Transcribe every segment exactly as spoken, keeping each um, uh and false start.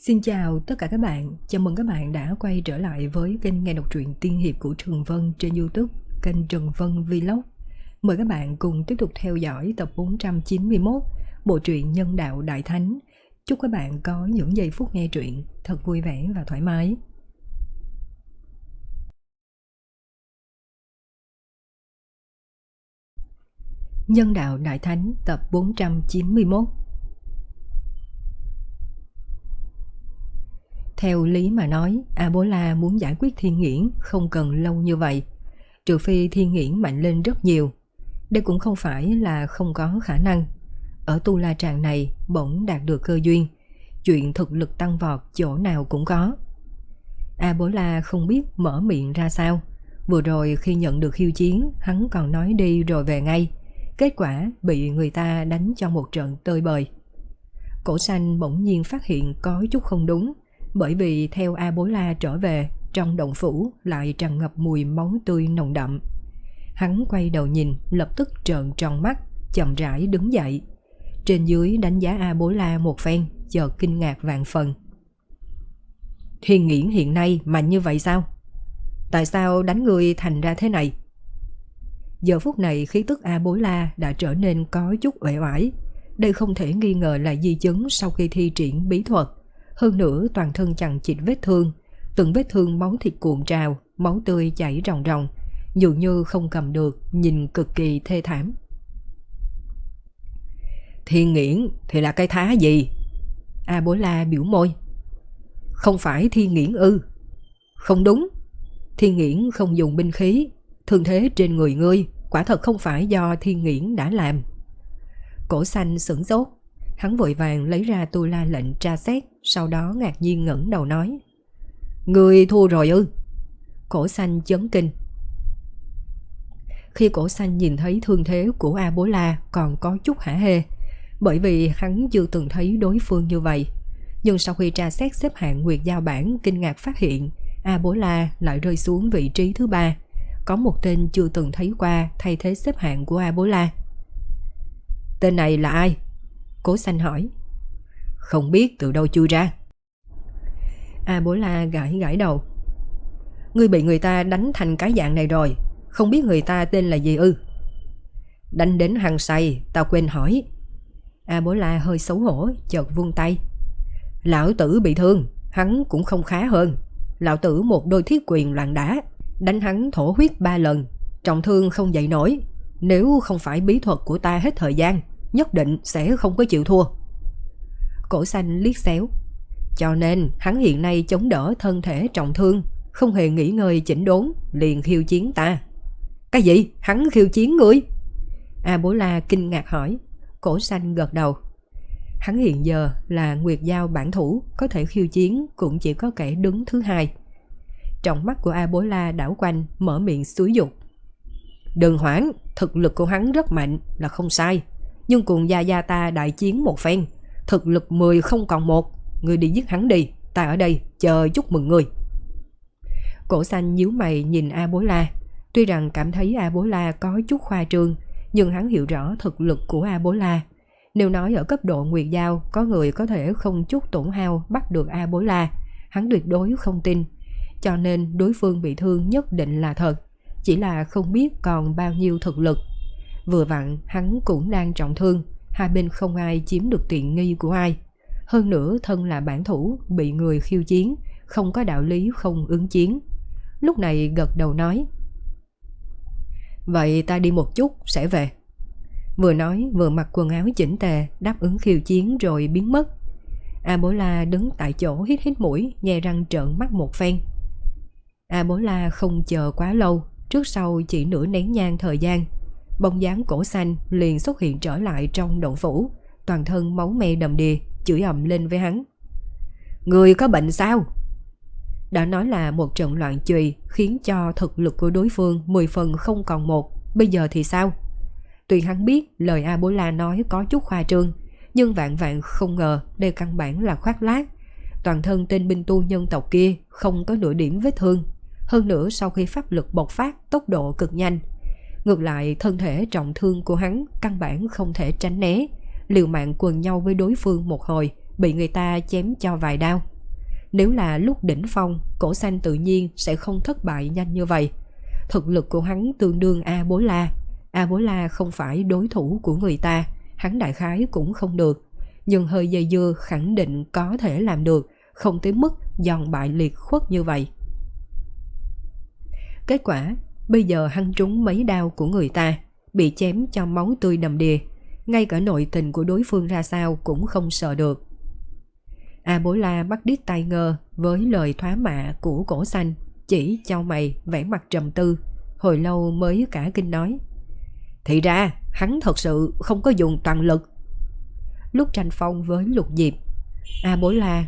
Xin chào tất cả các bạn, chào mừng các bạn đã quay trở lại với kênh nghe đọc truyện tiên hiệp của Trần Vân trên YouTube, kênh Trần Vân Vlog. Mời các bạn cùng tiếp tục theo dõi tập bốn trăm chín mươi mốt, bộ truyện Nhân Đạo Đại Thánh. Chúc các bạn có những giây phút nghe truyện thật vui vẻ và thoải mái. Nhân Đạo Đại Thánh tập bốn trăm chín mươi mốt. Theo lý mà nói, A-bố-la muốn giải quyết Thiên Nghiễn không cần lâu như vậy, trừ phi Thiên Nghiễn mạnh lên rất nhiều. Đây cũng không phải là không có khả năng. Ở Tu La Tràng này bỗng đạt được cơ duyên, chuyện thực lực tăng vọt chỗ nào cũng có. A-bố-la không biết mở miệng ra sao. Vừa rồi khi nhận được khiêu chiến, hắn còn nói đi rồi về ngay. Kết quả bị người ta đánh cho một trận tơi bời. Cổ Xanh bỗng nhiên phát hiện có chút không đúng, bởi vì theo A-bố-la trở về, trong động phủ lại tràn ngập mùi máu tươi nồng đậm. Hắn quay đầu nhìn, lập tức trợn tròn mắt, chậm rãi đứng dậy. Trên dưới đánh giá A-bố-la một phen, chợt kinh ngạc vạn phần. Thiên Nghiễn hiện nay mạnh như vậy sao? Tại sao đánh người thành ra thế này? Giờ phút này khí tức A-bố-la đã trở nên có chút uể oải. Đây không thể nghi ngờ là di chứng sau khi thi triển bí thuật. Hơn nữa toàn thân chằng chịt vết thương, từng vết thương máu thịt cuộn trào, máu tươi chảy ròng ròng, dường như không cầm được, nhìn cực kỳ thê thảm. Thiên Nghiễn thì là cái thá gì? A-bố-la biểu môi. Không phải Thiên Nghiễn ư? Không đúng, Thiên Nghiễn không dùng binh khí, thương thế trên người ngươi quả thật không phải do Thiên Nghiễn đã làm. Cổ Xanh sửng sốt, hắn vội vàng lấy ra Tu La lệnh tra xét, sau đó ngạc nhiên ngẩng đầu nói: Ngươi thua rồi ư? Cổ Xanh chấn kinh. Khi Cổ Xanh nhìn thấy thương thế của A-bố-la còn có chút hả hê, bởi vì hắn chưa từng thấy đối phương như vậy. Nhưng sau khi tra xét xếp hạng Nguyệt Giao Bảng, kinh ngạc phát hiện A-bố-la lại rơi xuống vị trí thứ ba. Có một tên chưa từng thấy qua thay thế xếp hạng của A-bố-la. Tên này là ai? Cổ Xanh hỏi. Không biết, từ đâu chui ra. A-bố-la gãi gãi đầu. Ngươi bị người ta đánh thành cái dạng này rồi, không biết người ta tên là gì ư? Đánh đến hăng say, tao quên hỏi. A-bố-la hơi xấu hổ, chợt vung tay. Lão tử bị thương, hắn cũng không khá hơn. Lão tử một đôi thiết quyền loạn đá, đánh hắn thổ huyết ba lần, trọng thương không dậy nổi. Nếu không phải bí thuật của ta hết thời gian, nhất định sẽ không có chịu thua. Cổ Xanh liếc xéo. Cho nên hắn hiện nay chống đỡ thân thể trọng thương, không hề nghỉ ngơi chỉnh đốn, liền khiêu chiến ta. Cái gì? Hắn khiêu chiến ngươi? A-bố-la kinh ngạc hỏi. Cổ Xanh gật đầu. Hắn hiện giờ là Nguyệt Giao bản thủ, có thể khiêu chiến cũng chỉ có kẻ đứng thứ hai. Trong mắt của A-bố-la đảo quanh, mở miệng xúi dục. Đừng hoảng, thực lực của hắn rất mạnh là không sai, nhưng cùng gia gia ta đại chiến một phen, thực lực mười không còn một. Ngươi đi giết hắn đi, ta ở đây chờ chúc mừng ngươi. Cổ Xanh nhíu mày nhìn A-bố-la. Tuy rằng cảm thấy A-bố-la có chút khoa trương, nhưng hắn hiểu rõ thực lực của A-bố-la. Nếu nói ở cấp độ Nguyệt Giao có người có thể không chút tổn hao bắt được A-bố-la, hắn tuyệt đối không tin. Cho nên đối phương bị thương nhất định là thật, chỉ là không biết còn bao nhiêu thực lực. Vừa vặn hắn cũng đang trọng thương, hai bên không ai chiếm được tiện nghi của ai. Hơn nữa thân là bản thủ, bị người khiêu chiến, không có đạo lý không ứng chiến. Lúc này gật đầu nói. Vậy ta đi một chút sẽ về. Vừa nói vừa mặc quần áo chỉnh tề, đáp ứng khiêu chiến rồi biến mất. A-bố-la đứng tại chỗ hít hít mũi, nhe răng trợn mắt một phen. A-bố-la không chờ quá lâu, trước sau chỉ nửa nén nhang thời gian, bóng dáng Cổ Xanh liền xuất hiện trở lại trong động phủ, toàn thân máu me đầm đìa, chửi ầm lên với hắn. Người có bệnh sao? Đã nói là một trận loạn chùy khiến cho thực lực của đối phương mười phần không còn một, bây giờ thì sao? Tuy hắn biết lời A-bố-la nói có chút khoa trương, nhưng vạn vạn không ngờ đây căn bản là khoác lác. Toàn thân tên binh tu nhân tộc kia không có nửa điểm vết thương, hơn nữa sau khi pháp lực bộc phát tốc độ cực nhanh. Ngược lại thân thể trọng thương của hắn căn bản không thể tránh né, liều mạng quần nhau với đối phương một hồi, bị người ta chém cho vài đao. Nếu là lúc đỉnh phong, Cổ Xanh tự nhiên sẽ không thất bại nhanh như vậy. Thực lực của hắn tương đương A Bố La. A Bố La không phải đối thủ của người ta, hắn đại khái cũng không được. Nhưng hơi dây dưa khẳng định có thể làm được, không tới mức giòn bại liệt khuất như vậy. Kết quả, bây giờ hắn trúng mấy đao của người ta, bị chém cho máu tươi đầm đìa. Ngay cả nội tình của đối phương ra sao cũng không sợ được. A Bố La bắt đít tai ngơ với lời thoá mạ của Cổ Xanh, chỉ chau mày vẻ mặt trầm tư, hồi lâu mới cả kinh nói: thì ra hắn thật sự không có dùng toàn lực. Lúc tranh phong với Lục Diệp, A Bố La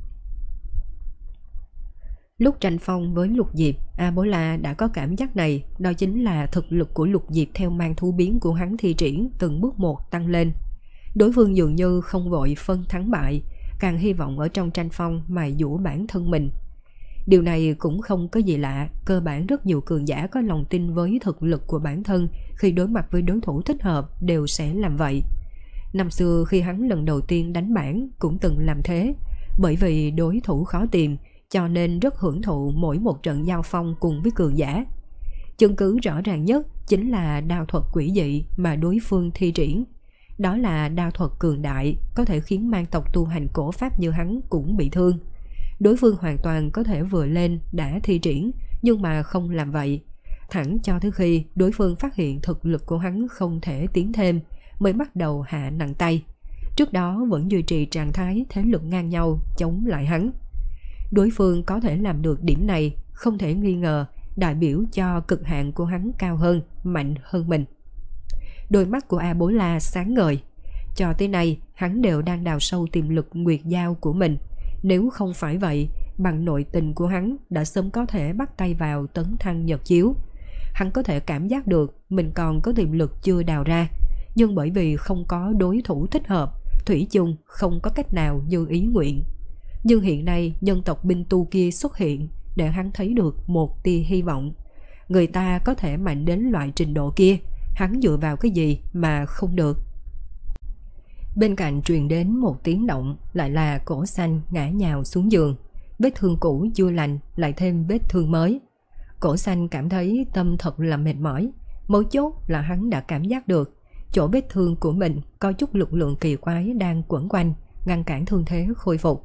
Lúc tranh phong với Lục Diệp, A Bố La đã có cảm giác này, đó chính là thực lực của Lục Diệp theo mang thú biến của hắn thi triển từng bước một tăng lên. Đối phương dường như không vội phân thắng bại, càng hy vọng ở trong tranh phong mài dũa bản thân mình. Điều này cũng không có gì lạ, cơ bản rất nhiều cường giả có lòng tin với thực lực của bản thân khi đối mặt với đối thủ thích hợp đều sẽ làm vậy. Năm xưa khi hắn lần đầu tiên đánh bản cũng từng làm thế, bởi vì đối thủ khó tìm cho nên rất hưởng thụ mỗi một trận giao phong cùng với cường giả. Chứng cứ rõ ràng nhất chính là đao thuật quỷ dị mà đối phương thi triển. Đó là đao thuật cường đại, có thể khiến mang tộc tu hành cổ pháp như hắn cũng bị thương. Đối phương hoàn toàn có thể vừa lên đã thi triển, nhưng mà không làm vậy. Thẳng cho tới khi đối phương phát hiện thực lực của hắn không thể tiến thêm, mới bắt đầu hạ nặng tay. Trước đó vẫn duy trì trạng thái thế lực ngang nhau chống lại hắn. Đối phương có thể làm được điểm này, không thể nghi ngờ đại biểu cho cực hạn của hắn cao hơn, mạnh hơn mình. Đôi mắt của A Bố La sáng ngời. Cho tới nay hắn đều đang đào sâu tiềm lực nguyệt giao của mình. Nếu không phải vậy, bằng nội tình của hắn đã sớm có thể bắt tay vào tấn thăng nhật chiếu. Hắn có thể cảm giác được mình còn có tiềm lực chưa đào ra, nhưng bởi vì không có đối thủ thích hợp, thủy chung không có cách nào như ý nguyện. Nhưng hiện nay nhân tộc binh tu kia xuất hiện để hắn thấy được một tia hy vọng. Người ta có thể mạnh đến loại trình độ kia, hắn dựa vào cái gì mà không được. Bên cạnh truyền đến một tiếng động, lại là Cổ Xanh ngã nhào xuống giường. Vết thương cũ chưa lành, lại thêm vết thương mới. Cổ Xanh cảm thấy tâm thật là mệt mỏi. Mấu chốt là hắn đã cảm giác được chỗ vết thương của mình có chút lực lượng kỳ quái đang quẩn quanh, ngăn cản thương thế khôi phục.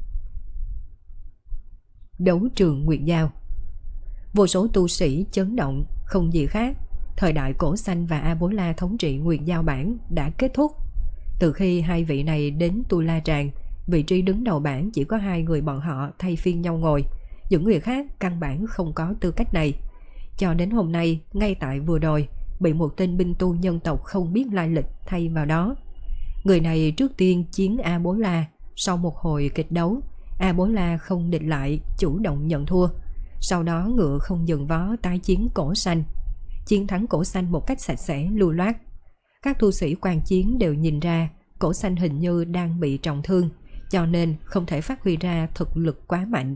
Đấu trường Nguyệt Giao. Vô số tu sĩ chấn động, không gì khác. Thời đại Cổ Xanh và A Bố La thống trị Nguyệt Giao bảng đã kết thúc. Từ khi hai vị này đến Tu La Tràng, vị trí đứng đầu bảng chỉ có hai người bọn họ thay phiên nhau ngồi. Những người khác căn bản không có tư cách này. Cho đến hôm nay, ngay tại vừa rồi, bị một tên binh tu nhân tộc không biết lai lịch thay vào đó. Người này trước tiên chiến A Bố La. Sau một hồi kịch đấu, A Bố La không địch lại, chủ động nhận thua. Sau đó ngựa không dừng vó tái chiến Cổ Xanh, chiến thắng Cổ Xanh một cách sạch sẽ lưu loát. Các tu sĩ quan chiến đều nhìn ra Cổ Xanh hình như đang bị trọng thương, cho nên không thể phát huy ra thực lực quá mạnh.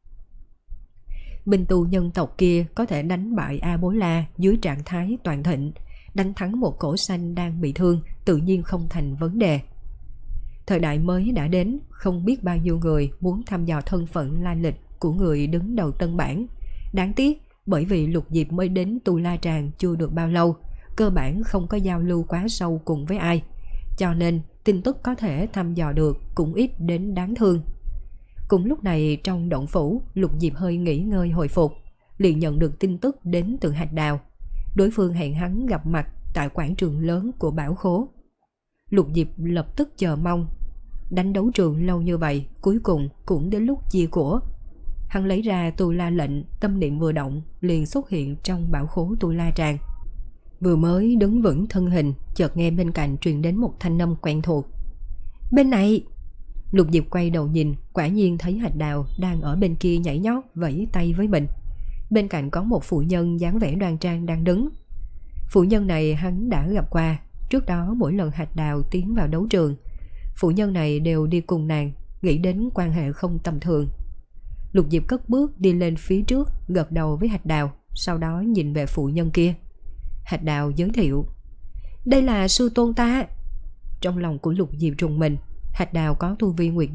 Binh tu nhân tộc kia có thể đánh bại A Bố La dưới trạng thái toàn thịnh, đánh thắng một Cổ Xanh đang bị thương tự nhiên không thành vấn đề. Thời đại mới đã đến, không biết bao nhiêu người muốn thăm dò thân phận lai lịch của người đứng đầu tân bản. Đáng tiếc bởi vì Lục Diệp mới đến Tu La Tràng chưa được bao lâu, cơ bản không có giao lưu quá sâu cùng với ai, cho nên tin tức có thể thăm dò được cũng ít đến đáng thương. Cùng lúc này trong động phủ, Lục Diệp hơi nghỉ ngơi hồi phục, liền nhận được tin tức đến từ Hạch Đào. Đối phương hẹn hắn gặp mặt tại quảng trường lớn của Bảo Khố. Lục Diệp lập tức chờ mong. Đánh đấu trường lâu như vậy, cuối cùng cũng đến lúc chia của. Hắn lấy ra Tu La lệnh, tâm niệm vừa động liền xuất hiện trong Bảo Khố Tu La Tràng. Vừa mới đứng vững thân hình, chợt nghe bên cạnh truyền đến một thanh âm quen thuộc. Bên này! Lục Diệp quay đầu nhìn, quả nhiên thấy Hạch Đào đang ở bên kia nhảy nhót vẫy tay với mình. Bên cạnh có một phụ nhân dáng vẻ đoan trang đang đứng. Phụ nhân này hắn đã gặp qua. Trước đó mỗi lần Hạch Đào tiến vào đấu trường, phụ nhân này đều đi cùng nàng, nghĩ đến quan hệ không tầm thường. Lục Diệp cất bước đi lên phía trước, gật đầu với Hạch Đào, sau đó nhìn về phụ nhân kia. Hạch Đào giới thiệu. Đây là sư tôn ta. Trong lòng của Lục Diệp rùng mình. Hạch Đào có tu vi nguyệt giao,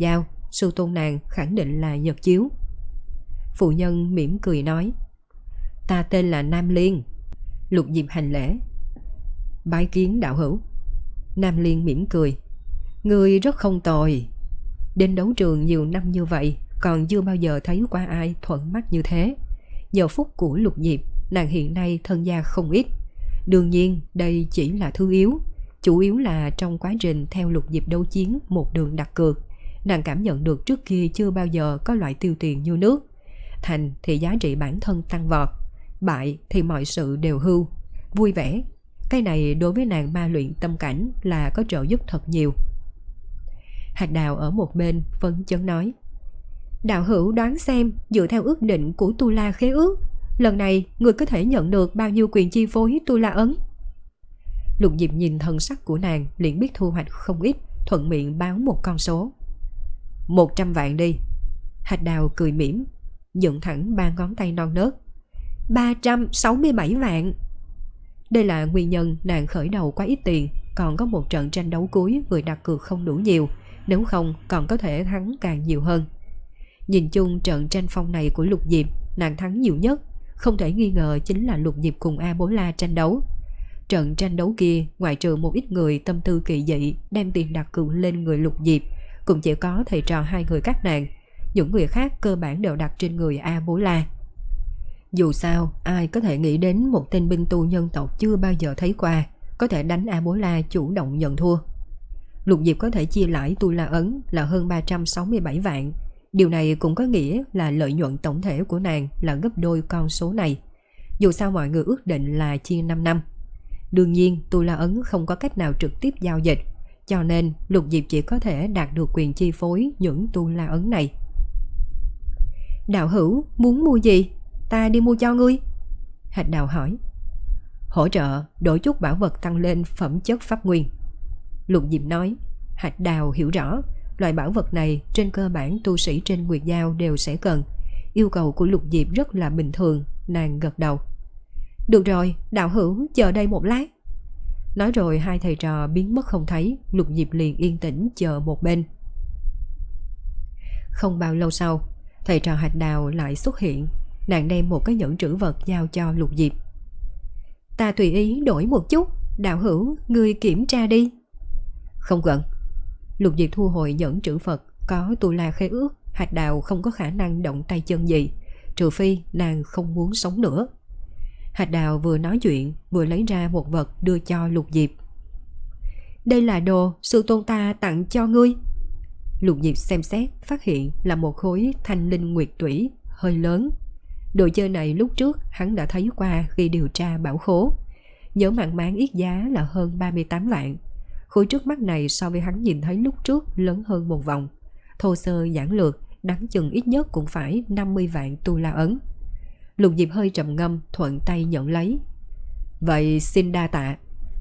sư tôn nàng khẳng định là Nhật Chiếu. Phụ nhân mỉm cười nói, ta tên là Nam Liên. Lục Diệp hành lễ, bái kiến đạo hữu. Nam Liên mỉm cười, ngươi rất không tồi. Đến đấu trường nhiều năm như vậy, còn chưa bao giờ thấy qua ai thuận mắt như thế. Giờ phút của Lục Diệp, nàng hiện nay thân gia không ít. Đương nhiên đây chỉ là thứ yếu, chủ yếu là trong quá trình theo Lục Diệp đấu chiến một đường đặt cược, nàng cảm nhận được trước kia chưa bao giờ có loại tiêu tiền như nước. Thành thì giá trị bản thân tăng vọt, bại thì mọi sự đều hưu, vui vẻ. Cái này đối với nàng ma luyện tâm cảnh là có trợ giúp thật nhiều. Hạt Đào ở một bên phấn chấn nói, đạo hữu đoán xem, dựa theo ước định của Tu La khế ước, lần này người có thể nhận được bao nhiêu quyền chi phối Tu La ấn? Lục Diệp nhìn thần sắc của nàng liền biết thu hoạch không ít, thuận miệng báo một con số. Một trăm vạn đi. Hạt Đào cười mỉm, dựng thẳng ba ngón tay non nớt. Ba trăm sáu mươi bảy vạn. Đây là nguyên nhân nàng khởi đầu quá ít tiền, còn có một trận tranh đấu cuối người đặt cược không đủ nhiều, nếu không còn có thể thắng càng nhiều hơn. Nhìn chung trận tranh phong này của Lục Diệp, nàng thắng nhiều nhất, không thể nghi ngờ chính là Lục Diệp cùng A Bố La tranh đấu. Trận tranh đấu kia, ngoại trừ một ít người tâm tư kỳ dị đem tiền đặt cược lên người Lục Diệp, cũng chỉ có thầy trò hai người các nàng. Những người khác cơ bản đều đặt trên người A Bố La. Dù sao, ai có thể nghĩ đến một tên binh tu nhân tộc chưa bao giờ thấy qua có thể đánh A Bố La chủ động nhận thua. Lục Diệp có thể chia lãi Tu La ấn là hơn ba trăm sáu mươi bảy vạn. Điều này cũng có nghĩa là lợi nhuận tổng thể của nàng là gấp đôi con số này. Dù sao mọi người ước định là chia năm năm. Đương nhiên Tu La ấn không có cách nào trực tiếp giao dịch, cho nên Lục Diệp chỉ có thể đạt được quyền chi phối những Tu La ấn này. Đạo hữu muốn mua gì? Ta đi mua cho ngươi. Hạt Đào hỏi. Hỗ trợ đổi chút bảo vật tăng lên phẩm chất pháp nguyên. Lục Diệp nói. Hạt Đào hiểu rõ, loại bảo vật này trên cơ bản tu sĩ trên Nguyệt Giao đều sẽ cần. Yêu cầu của Lục Diệp rất là bình thường. Nàng gật đầu. Được rồi, đạo hữu chờ đây một lát. Nói rồi hai thầy trò biến mất không thấy. Lục Diệp liền yên tĩnh chờ một bên. Không bao lâu sau, thầy trò Hạt Đào lại xuất hiện. Nàng đem một cái nhẫn trữ vật giao cho Lục Diệp. Ta tùy ý đổi một chút, đạo hữu ngươi kiểm tra đi. Không cần. Lục Diệp thu hồi nhẫn trữ vật. Có Tu La khế ước, Hạt Đào không có khả năng động tay chân gì, trừ phi nàng không muốn sống nữa. Hạt Đào vừa nói chuyện vừa lấy ra một vật đưa cho Lục Diệp. Đây là đồ sư tôn ta tặng cho ngươi. Lục Diệp xem xét phát hiện là một khối thanh linh nguyệt tủy hơi lớn. Đồ chơi này lúc trước hắn đã thấy qua khi điều tra bảo khố, nhớ mặn mán yết giá là hơn ba mươi tám vạn. Khối trước mắt này so với hắn nhìn thấy lúc trước lớn hơn một vòng. Thô sơ giản lược, đáng chừng ít nhất cũng phải năm mươi vạn Tu La ấn. Lục Diệp hơi trầm ngâm, thuận tay nhận lấy. Vậy xin đa tạ.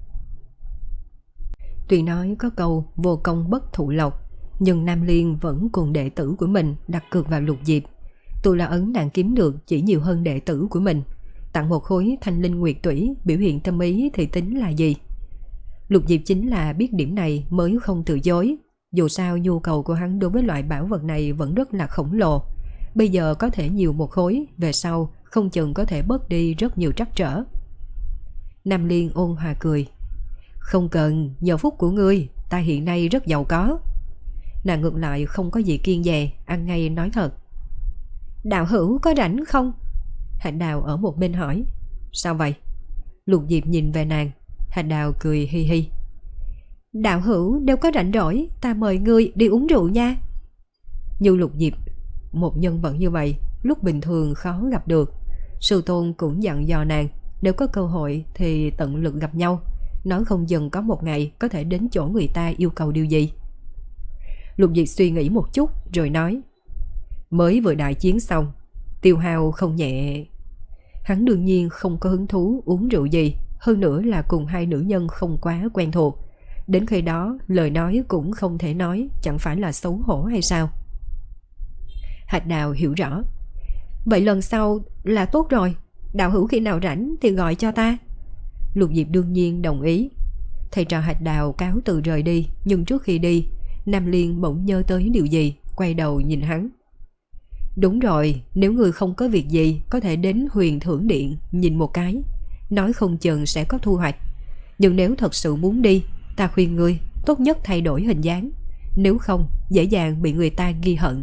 Tuy nói có câu vô công bất thụ lộc, nhưng Nam Liên vẫn cùng đệ tử của mình đặt cược vào Lục Diệp. Tu La ấn nàng kiếm được chỉ nhiều hơn đệ tử của mình, tặng một khối thanh linh nguyệt tủy, biểu hiện tâm ý thì tính là gì? Lục Diệp chính là biết điểm này mới không từ chối. Dù sao nhu cầu của hắn đối với loại bảo vật này vẫn rất là khổng lồ. Bây giờ có thể nhiều một khối, về sau không chừng có thể bớt đi rất nhiều trắc trở. Nam Liên ôn hòa cười. Không cần, nhờ phúc của ngươi, ta hiện nay rất giàu có. Nàng ngược lại không có gì kiêng dè, ăn ngay nói thật. Đạo hữu có rảnh không? Hạt Đào ở một bên hỏi. Sao vậy? Lục Diệp nhìn về nàng. Hạt Đào cười hi hi. Đạo hữu nếu có rảnh rỗi, ta mời ngươi đi uống rượu nha. Như Lục Diệp, một nhân vật như vậy lúc bình thường khó gặp được. Sư tôn cũng dặn dò nàng, nếu có cơ hội thì tận lực gặp nhau, nói không dừng có một ngày có thể đến chỗ người ta yêu cầu điều gì. Lục Diệp suy nghĩ một chút rồi nói. Mới vừa đại chiến xong, tiêu hao không nhẹ. Hắn đương nhiên không có hứng thú uống rượu gì, hơn nữa là cùng hai nữ nhân không quá quen thuộc. Đến khi đó lời nói cũng không thể nói, chẳng phải là xấu hổ hay sao? Hạt Đào hiểu rõ. Vậy lần sau là tốt rồi, đạo hữu khi nào rảnh thì gọi cho ta. Lục Diệp đương nhiên đồng ý. Thầy trò Hạt Đào cáo từ rời đi, nhưng trước khi đi, Nam Liên bỗng nhớ tới điều gì, quay đầu nhìn hắn. Đúng rồi, nếu ngươi không có việc gì có thể đến Huyền Thưởng Điện nhìn một cái, nói không chừng sẽ có thu hoạch. Nhưng nếu thật sự muốn đi, ta khuyên ngươi tốt nhất thay đổi hình dáng, nếu không dễ dàng bị người ta ghi hận.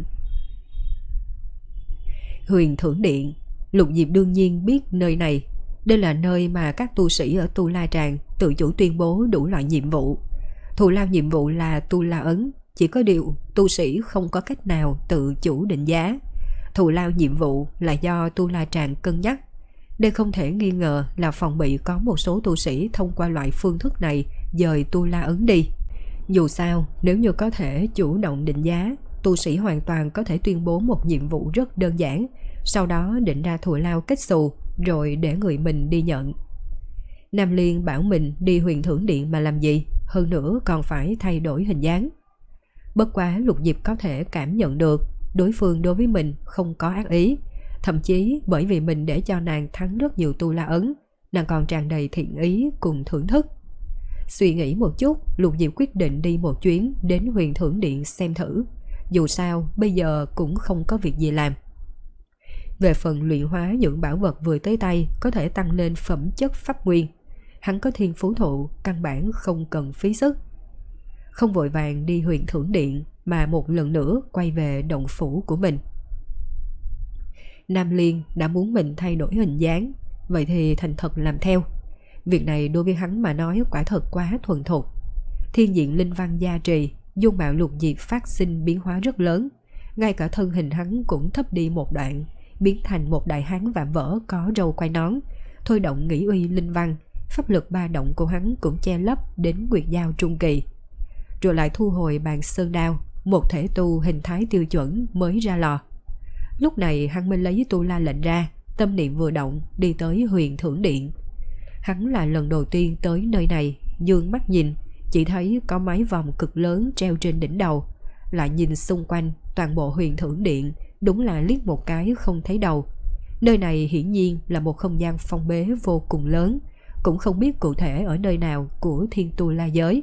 Huyền Thưởng Điện, Lục Diệp đương nhiên biết nơi này. Đây là nơi mà các tu sĩ ở Tu La Tràng tự chủ tuyên bố đủ loại nhiệm vụ. Thù lao nhiệm vụ là Tu La Ấn, chỉ có điều tu sĩ không có cách nào tự chủ định giá. Thù lao nhiệm vụ là do Tu La Tràng cân nhắc. Đây không thể nghi ngờ là phòng bị có một số tu sĩ thông qua loại phương thức này dời Tu La Ấn đi. Dù sao, nếu như có thể chủ động định giá, tu sĩ hoàn toàn có thể tuyên bố một nhiệm vụ rất đơn giản, sau đó định ra thù lao kết xù, rồi để người mình đi nhận. Nam Liên bảo mình đi Huyền Thưởng Điện mà làm gì, hơn nữa còn phải thay đổi hình dáng. Bất quá Lục Diệp có thể cảm nhận được đối phương đối với mình không có ác ý, thậm chí bởi vì mình để cho nàng thắng rất nhiều Tu La Ấn, nàng còn tràn đầy thiện ý cùng thưởng thức. Suy nghĩ một chút, Lục Diệp quyết định đi một chuyến đến Huyền Thưởng Điện xem thử. Dù sao bây giờ cũng không có việc gì làm. Về phần luyện hóa những bảo vật vừa tới tay có thể tăng lên phẩm chất pháp nguyên, hắn có thiên phú thụ, căn bản không cần phí sức. Không vội vàng đi Huyền Thưởng Điện mà một lần nữa quay về động phủ của mình. Nam Liên đã muốn mình thay đổi hình dáng, vậy thì thành thật làm theo. Việc này đối với hắn mà nói quả thật quá thuần thục. Thiên diện linh văn gia trì, dung mạo Lục Diệp phát sinh biến hóa rất lớn, ngay cả thân hình hắn cũng thấp đi một đoạn, biến thành một đại hán vạm vỡ có râu quai nón. Thôi động nghĩ uy linh văn, pháp lực ba động của hắn cũng che lấp đến nguyệt giao trung kỳ. Rồi lại thu hồi bàn sơn đao, một thể tu hình thái tiêu chuẩn mới ra lò. Lúc này hắn mới lấy tu la lệnh ra, tâm niệm vừa động đi tới Huyền Thưởng Điện. Hắn là lần đầu tiên tới nơi này, dương mắt nhìn, chỉ thấy có mái vòm cực lớn treo trên đỉnh đầu. Lại nhìn xung quanh, toàn bộ Huyền Thưởng Điện đúng là liếc một cái không thấy đầu. Nơi này hiển nhiên là một không gian phong bế vô cùng lớn, cũng không biết cụ thể ở nơi nào của Thiên Tu La giới.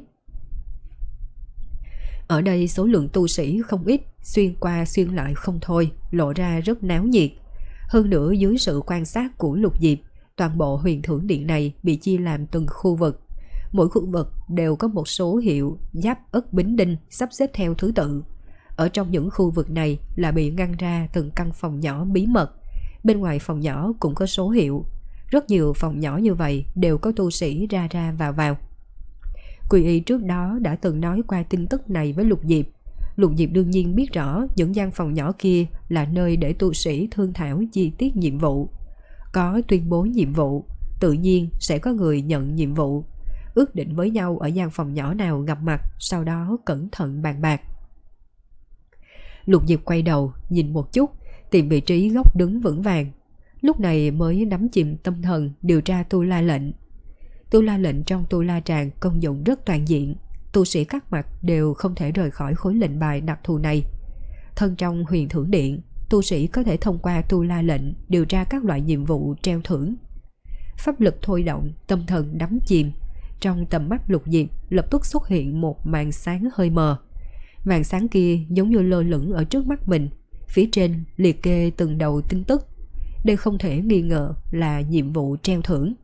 Ở đây số lượng tu sĩ không ít, xuyên qua xuyên lại không thôi, lộ ra rất náo nhiệt. Hơn nữa dưới sự quan sát của Lục Diệp, toàn bộ Huyền Thưởng Điện này bị chia làm từng khu vực. Mỗi khu vực đều có một số hiệu giáp ất bính đinh sắp xếp theo thứ tự. Ở trong những khu vực này là bị ngăn ra từng căn phòng nhỏ bí mật. Bên ngoài phòng nhỏ cũng có số hiệu. Rất nhiều phòng nhỏ như vậy đều có tu sĩ ra ra vào vào. Quỳ y trước đó đã từng nói qua tin tức này với Lục Diệp. Lục Diệp đương nhiên biết rõ những gian phòng nhỏ kia là nơi để tu sĩ thương thảo chi tiết nhiệm vụ. Có tuyên bố nhiệm vụ, tự nhiên sẽ có người nhận nhiệm vụ. Ước định với nhau ở gian phòng nhỏ nào gặp mặt, sau đó cẩn thận bàn bạc. Lục Diệp quay đầu nhìn một chút, tìm vị trí góc đứng vững vàng. Lúc này mới đắm chìm tâm thần điều tra Tu La lệnh. Tu La lệnh trong Tu La Tràng công dụng rất toàn diện, tu sĩ các mặt đều không thể rời khỏi khối lệnh bài đặc thù này. Thân trong Huyền Thưởng Điện, tu sĩ có thể thông qua Tu La lệnh điều tra các loại nhiệm vụ treo thưởng. Pháp lực thôi động, tâm thần đắm chìm. Trong tầm mắt Lục Diệp lập tức xuất hiện một màn sáng hơi mờ. Màn sáng kia giống như lơ lửng ở trước mắt mình, phía trên liệt kê từng đầu tin tức. Đây không thể nghi ngờ là nhiệm vụ treo thưởng.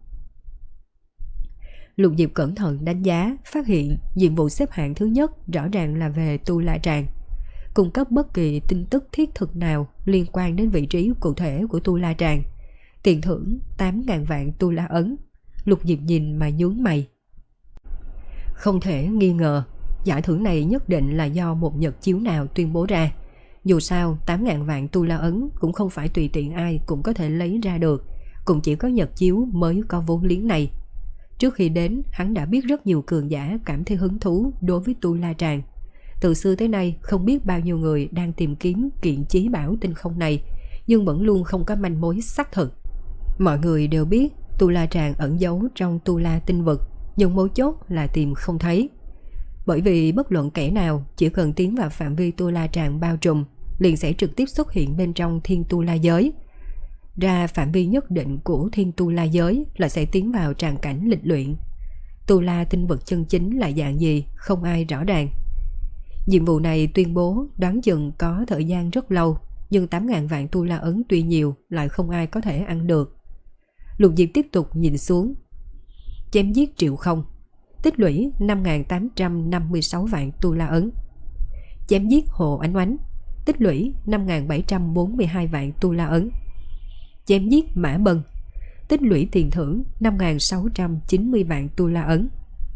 Lục Diệp cẩn thận đánh giá, phát hiện nhiệm vụ xếp hạng thứ nhất rõ ràng là về Tu La Tràng. Cung cấp bất kỳ tin tức thiết thực nào liên quan đến vị trí cụ thể của Tu La Tràng. Tiền thưởng tám ngàn vạn Tu La ấn. Lục Diệp nhìn mà nhướng mày. Không thể nghi ngờ, giải thưởng này nhất định là do một nhật chiếu nào tuyên bố ra. Dù sao tám ngàn vạn Tu La ấn cũng không phải tùy tiện ai cũng có thể lấy ra được, cũng chỉ có nhật chiếu mới có vốn liếng này. Trước khi đến, hắn đã biết rất nhiều cường giả cảm thấy hứng thú đối với Tu La Tràng. Từ xưa tới nay không biết bao nhiêu người đang tìm kiếm kiện chí bảo tinh không này, nhưng vẫn luôn không có manh mối xác thực. Mọi người đều biết Tu La Tràng ẩn giấu trong Tu La tinh vực, nhưng mấu chốt là tìm không thấy. Bởi vì bất luận kẻ nào chỉ cần tiến vào phạm vi Tu La Tràng bao trùm, liền sẽ trực tiếp xuất hiện bên trong Thiên Tu La giới. Ra phạm vi nhất định của Thiên Tu La giới là sẽ tiến vào tràng cảnh lịch luyện. Tu La tinh vực chân chính là dạng gì không ai rõ ràng. Nhiệm vụ này tuyên bố đoán chừng có thời gian rất lâu, nhưng tám ngàn vạn tu la ấn tuy nhiều lại không ai có thể ăn được. Lục Diệp tiếp tục nhìn xuống. Chém giết Triệu Không, tích lũy năm nghìn tám trăm năm mươi sáu vạn tu la ấn. Chém giết Hồ Ánh Oánh, tích lũy năm nghìn bảy trăm bốn mươi hai vạn tu la ấn. Chém giết Mã Bân, tích lũy tiền thưởng năm nghìn sáu trăm chín mươi vạn tu la ấn.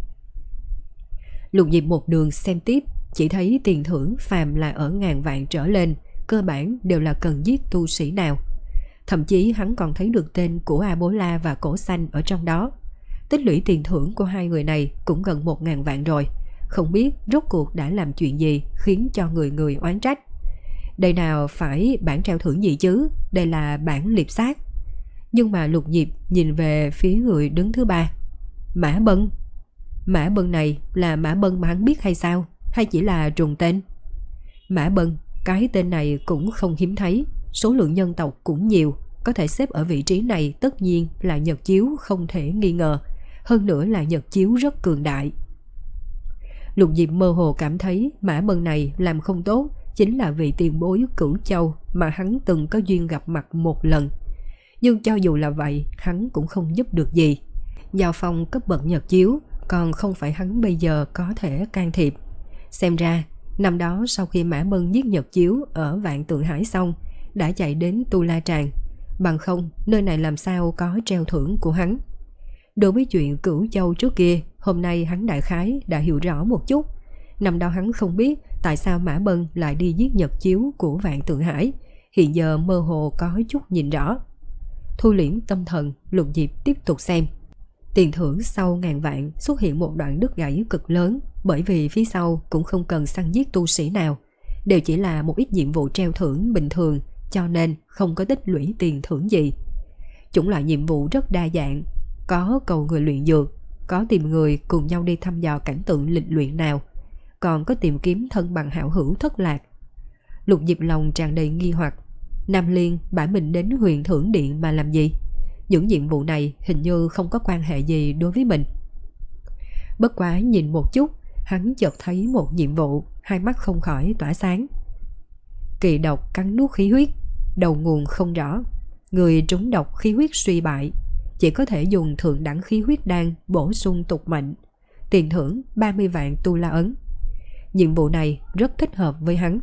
Lục Diệp một đường xem tiếp, chỉ thấy tiền thưởng phàm là ở ngàn vạn trở lên, cơ bản đều là cần giết tu sĩ nào. Thậm chí hắn còn thấy được tên của A Bố La và Cổ Xanh ở trong đó. Tích lũy tiền thưởng của hai người này cũng gần một ngàn vạn rồi. Không biết rốt cuộc đã làm chuyện gì khiến cho người người oán trách. Đây nào phải bản treo thưởng gì chứ, đây là bản liệp sát. Nhưng mà Lục Diệp nhìn về phía người đứng thứ ba. Mã Bân. Mã Bân này là Mã Bân mà hắn biết hay sao, hay chỉ là trùng tên? Mã Bân, cái tên này cũng không hiếm thấy, số lượng nhân tộc cũng nhiều, có thể xếp ở vị trí này tất nhiên là Nhật Chiếu không thể nghi ngờ, hơn nữa là Nhật Chiếu rất cường đại. Lục Diệp mơ hồ cảm thấy Mã Bân này làm không tốt chính là vị tiền bối Cửu Châu mà hắn từng có duyên gặp mặt một lần. Nhưng cho dù là vậy, hắn cũng không giúp được gì. Giao phong cấp bậc Nhật Chiếu còn không phải hắn bây giờ có thể can thiệp. Xem ra năm đó sau khi Mã Bân giết Nhật Chiếu ở Vạn Tượng Hải xong, đã chạy đến Tu La Tràng, bằng không nơi này làm sao có treo thưởng của hắn. Đối với chuyện Cửu Châu trước kia, hôm nay hắn đại khái đã hiểu rõ một chút. Năm đó hắn không biết tại sao Mã Bân lại đi giết Nhật Chiếu của Vạn Tượng Hải, hiện giờ mơ hồ có chút nhìn rõ. Thu liễm tâm thần, Lục Diệp tiếp tục xem. Tiền thưởng sau ngàn vạn xuất hiện một đoạn đứt gãy cực lớn, bởi vì phía sau cũng không cần săn giết tu sĩ nào, đều chỉ là một ít nhiệm vụ treo thưởng bình thường, cho nên không có tích lũy tiền thưởng gì. Chủng loại nhiệm vụ rất đa dạng, có cầu người luyện dược, có tìm người cùng nhau đi thăm dò cảnh tượng lịch luyện nào, còn có tìm kiếm thân bằng hảo hữu thất lạc. Lục Diệp lòng tràn đầy nghi hoặc, Nam Liên bả mình đến Huyền Thưởng Điện mà làm gì? Những nhiệm vụ này hình như không có quan hệ gì đối với mình. Bất quá nhìn một chút, hắn chợt thấy một nhiệm vụ, hai mắt không khỏi tỏa sáng. Kỳ độc cắn nuốt khí huyết, đầu nguồn không rõ, người trúng độc khí huyết suy bại, chỉ có thể dùng thượng đẳng khí huyết đan bổ sung tục mệnh, tiền thưởng ba mươi vạn tu la ấn. Nhiệm vụ này rất thích hợp với hắn.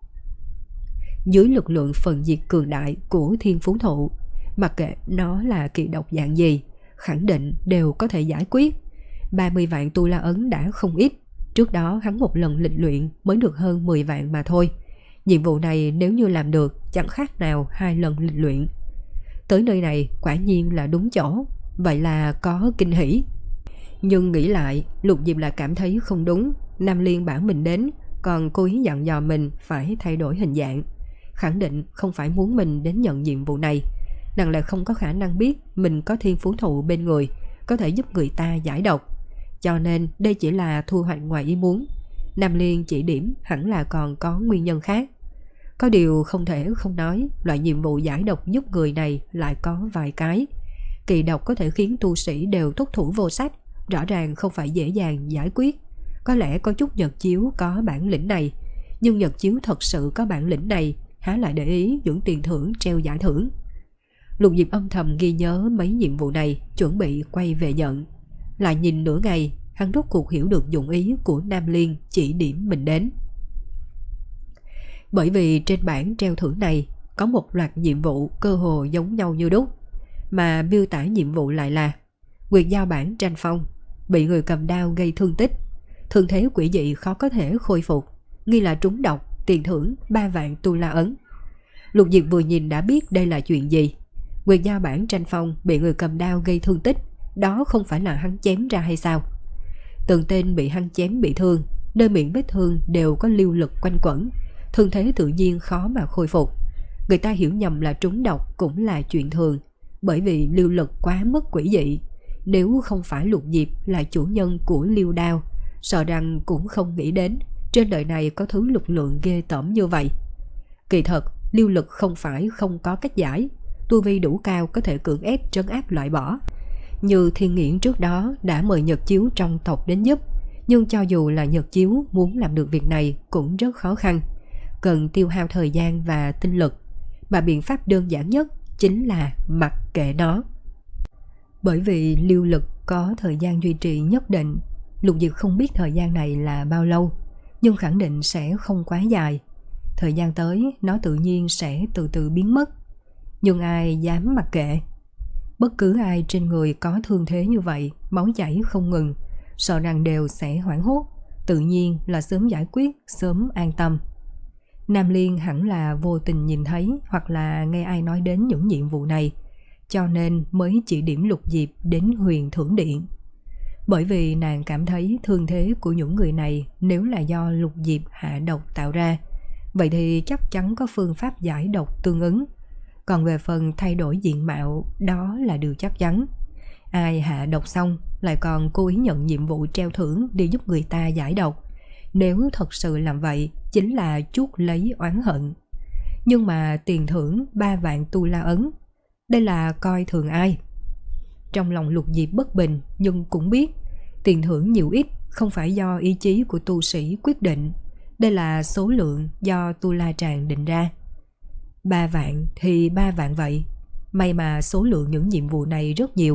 Dưới lực lượng phần diệt cường đại của Thiên Phú Thụ, mặc kệ nó là kỳ độc dạng gì, khẳng định đều có thể giải quyết. ba mươi vạn tu la ấn đã không ít, trước đó hắn một lần lịch luyện mới được hơn mười vạn mà thôi. Nhiệm vụ này nếu như làm được chẳng khác nào hai lần lịch luyện. Tới nơi này quả nhiên là đúng chỗ, vậy là có kinh hỉ. Nhưng nghĩ lại, Lục Diệp lại cảm thấy không đúng. Nam Liên bảo mình đến, còn cố ý dặn dò mình phải thay đổi hình dạng, khẳng định không phải muốn mình đến nhận nhiệm vụ này. Nàng lại không có khả năng biết mình có Thiên Phú Thụ bên người, có thể giúp người ta giải độc, cho nên đây chỉ là thu hoạch ngoài ý muốn. Nam Liên chỉ điểm hẳn là còn có nguyên nhân khác. Có điều không thể không nói, loại nhiệm vụ giải độc giúp người này lại có vài cái. Kỳ độc có thể khiến tu sĩ đều thúc thủ vô sách, rõ ràng không phải dễ dàng giải quyết. Có lẽ có chút Nhật Chiếu có bản lĩnh này, nhưng Nhật Chiếu thật sự có bản lĩnh này há lại để ý những tiền thưởng treo giải thưởng. Lục Diệp âm thầm ghi nhớ mấy nhiệm vụ này, chuẩn bị quay về nhận. Lại nhìn nửa ngày, hắn rốt cuộc hiểu được dụng ý của Nam Liên chỉ điểm mình đến. Bởi vì trên bảng treo thưởng này có một loạt nhiệm vụ cơ hồ giống nhau như đúc, mà miêu tả nhiệm vụ lại là Nguyệt Giao bản tranh phong, bị người cầm đao gây thương tích, thương thế quỷ dị khó có thể khôi phục, nghi là trúng độc, tiền thưởng ba vạn tu la ấn. Lục Diệp vừa nhìn đã biết đây là chuyện gì. Nguyệt Giao bản tranh phong bị người cầm đao gây thương tích, đó không phải là hắn chém ra hay sao? Từng tên bị hắn chém bị thương, nơi miệng vết thương đều có lưu lực quanh quẩn, thương thế tự nhiên khó mà khôi phục. Người ta hiểu nhầm là trúng độc cũng là chuyện thường, bởi vì lưu lực quá mức quỷ dị. Nếu không phải Lục Diệp là chủ nhân của lưu đao, sợ rằng cũng không nghĩ đến trên đời này có thứ lực lượng ghê tởm như vậy. Kỳ thật, lưu lực không phải không có cách giải, tu vi đủ cao có thể cưỡng ép trấn áp loại bỏ. Như Thiên Nghiễn trước đó đã mời Nhật Chiếu trong tộc đến giúp, Nhưng cho dù là Nhật Chiếu muốn làm được việc này cũng rất khó khăn, cần tiêu hao thời gian và tinh lực, mà biện pháp đơn giản nhất chính là mặc kệ nó. Bởi vì lưu lực có thời gian duy trì nhất định, Lục Diệp không biết thời gian này là bao lâu, nhưng khẳng định sẽ không quá dài. Thời gian tới nó tự nhiên sẽ từ từ biến mất. Nhưng ai dám mặc kệ? Bất cứ ai trên người có thương thế như vậy, máu chảy không ngừng, sợ rằng đều sẽ hoảng hốt, tự nhiên là sớm giải quyết, sớm an tâm. Nam Liên hẳn là vô tình nhìn thấy hoặc là nghe ai nói đến những nhiệm vụ này, cho nên mới chỉ điểm Lục Diệp đến Huyền Thưởng Điện. Bởi vì nàng cảm thấy thương thế của những người này nếu là do Lục Diệp hạ độc tạo ra, vậy thì chắc chắn có phương pháp giải độc tương ứng. Còn về phần thay đổi diện mạo, đó là điều chắc chắn. Ai hạ độc xong lại còn cố ý nhận nhiệm vụ treo thưởng đi giúp người ta giải độc, nếu thật sự làm vậy chính là chuốc lấy oán hận. Nhưng mà tiền thưởng ba vạn tu la ấn, đây là coi thường ai? Trong lòng Lục Diệp bất bình, nhưng cũng biết tiền thưởng nhiều ít không phải do ý chí của tu sĩ quyết định, đây là số lượng do Tu La Tràng định ra. Ba vạn thì ba vạn vậy, may mà số lượng những nhiệm vụ này rất nhiều.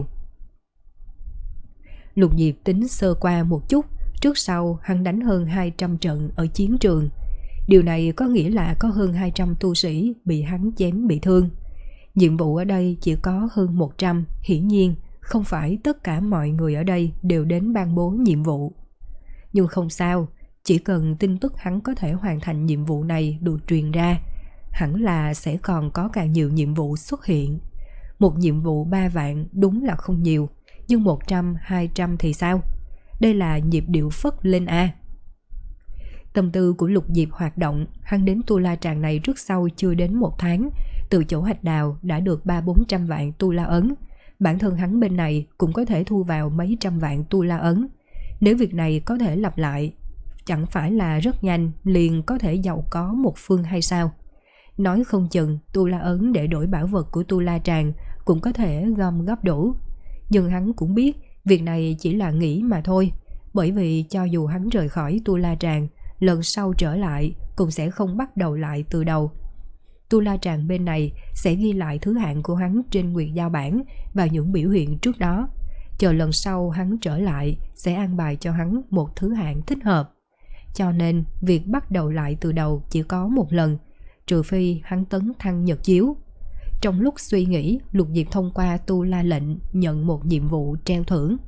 Lục Diệp tính sơ qua một chút, trước sau hắn đánh hơn hai trăm trận ở chiến trường. Điều này có nghĩa là có hơn hai trăm tu sĩ bị hắn chém bị thương. Nhiệm vụ ở đây chỉ có hơn một trăm, hiển nhiên không phải tất cả mọi người ở đây đều đến ban bố nhiệm vụ. Nhưng không sao, chỉ cần tin tức hắn có thể hoàn thành nhiệm vụ này được truyền ra, hẳn là sẽ còn có càng nhiều nhiệm vụ xuất hiện. Một nhiệm vụ ba vạn đúng là không nhiều, nhưng một trăm, hai trăm thì sao? Đây là nhịp điệu phất lên A. Tâm tư của Lục Diệp hoạt động, hắn đến Tu La Tràng này trước sau chưa đến một tháng, từ chỗ hạch đào đã được ba bốn trăm vạn tu la ấn. Bản thân hắn bên này cũng có thể thu vào mấy trăm vạn tu la ấn. Nếu việc này có thể lặp lại, chẳng phải là rất nhanh liền có thể giàu có một phương hay sao? Nói không chừng tu la ấn để đổi bảo vật của Tu La Tràng cũng có thể gom góp đủ. Nhưng hắn cũng biết việc này chỉ là nghĩ mà thôi, bởi vì cho dù hắn rời khỏi Tu La Tràng, lần sau trở lại cũng sẽ không bắt đầu lại từ đầu. Tu La Tràng bên này sẽ ghi lại thứ hạng của hắn trên Nguyệt Giao bản và những biểu hiện trước đó. Chờ lần sau hắn trở lại sẽ an bài cho hắn một thứ hạng thích hợp. Cho nên việc bắt đầu lại từ đầu chỉ có một lần, trừ phi hắn tấn thăng Nhật Chiếu. Trong lúc suy nghĩ, Lục Diệp thông qua Tu La lệnh nhận một nhiệm vụ treo thưởng.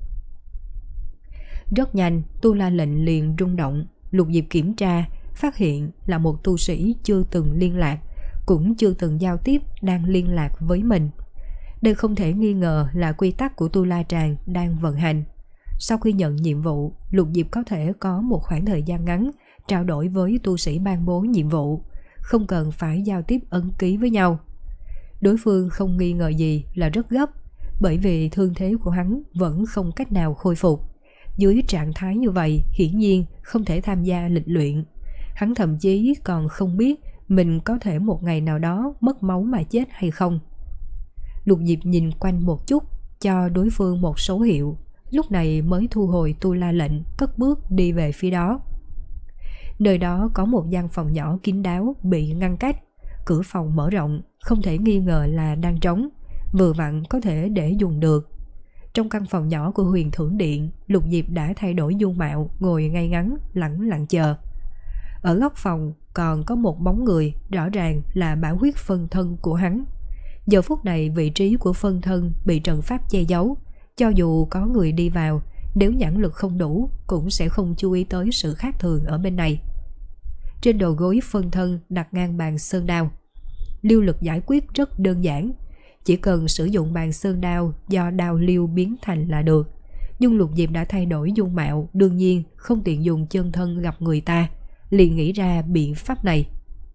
Rất nhanh, Tu La lệnh liền rung động. Lục Diệp kiểm tra, phát hiện là một tu sĩ chưa từng liên lạc, cũng chưa từng giao tiếp đang liên lạc với mình. Đây không thể nghi ngờ là quy tắc của Tu La Tràng đang vận hành. Sau khi nhận nhiệm vụ, Lục Diệp có thể có một khoảng thời gian ngắn trao đổi với tu sĩ ban bố nhiệm vụ, không cần phải giao tiếp ấn ký với nhau. Đối phương không nghi ngờ gì là rất gấp, bởi vì thương thế của hắn vẫn không cách nào khôi phục. Dưới trạng thái như vậy, hiển nhiên không thể tham gia lịch luyện. Hắn thậm chí còn không biết mình có thể một ngày nào đó mất máu mà chết hay không. Lục Diệp nhìn quanh một chút, cho đối phương một số hiệu, lúc này mới thu hồi Tu La lệnh, cất bước đi về phía đó. Nơi đó có một gian phòng nhỏ kín đáo bị ngăn cách, cửa phòng mở rộng, không thể nghi ngờ là đang trống, vừa vặn có thể để dùng được. Trong căn phòng nhỏ của Huyền Thưởng Điện, Lục Diệp đã thay đổi dung mạo, ngồi ngay ngắn, lẳng lặng chờ. Ở góc phòng còn có một bóng người, rõ ràng là bảo huyết phân thân của hắn. Giờ phút này vị trí của phân thân bị trận pháp che giấu, cho dù có người đi vào, nếu nhãn lực không đủ cũng sẽ không chú ý tới sự khác thường ở bên này. Trên đầu gối phân thân đặt ngang bàn sơn đao. Lưu lực giải quyết rất đơn giản, chỉ cần sử dụng bàn sơn đao do đao lưu biến thành là được. Nhưng Lục Diệp đã thay đổi dung mạo, đương nhiên không tiện dùng chân thân gặp người ta, liền nghĩ ra biện pháp này.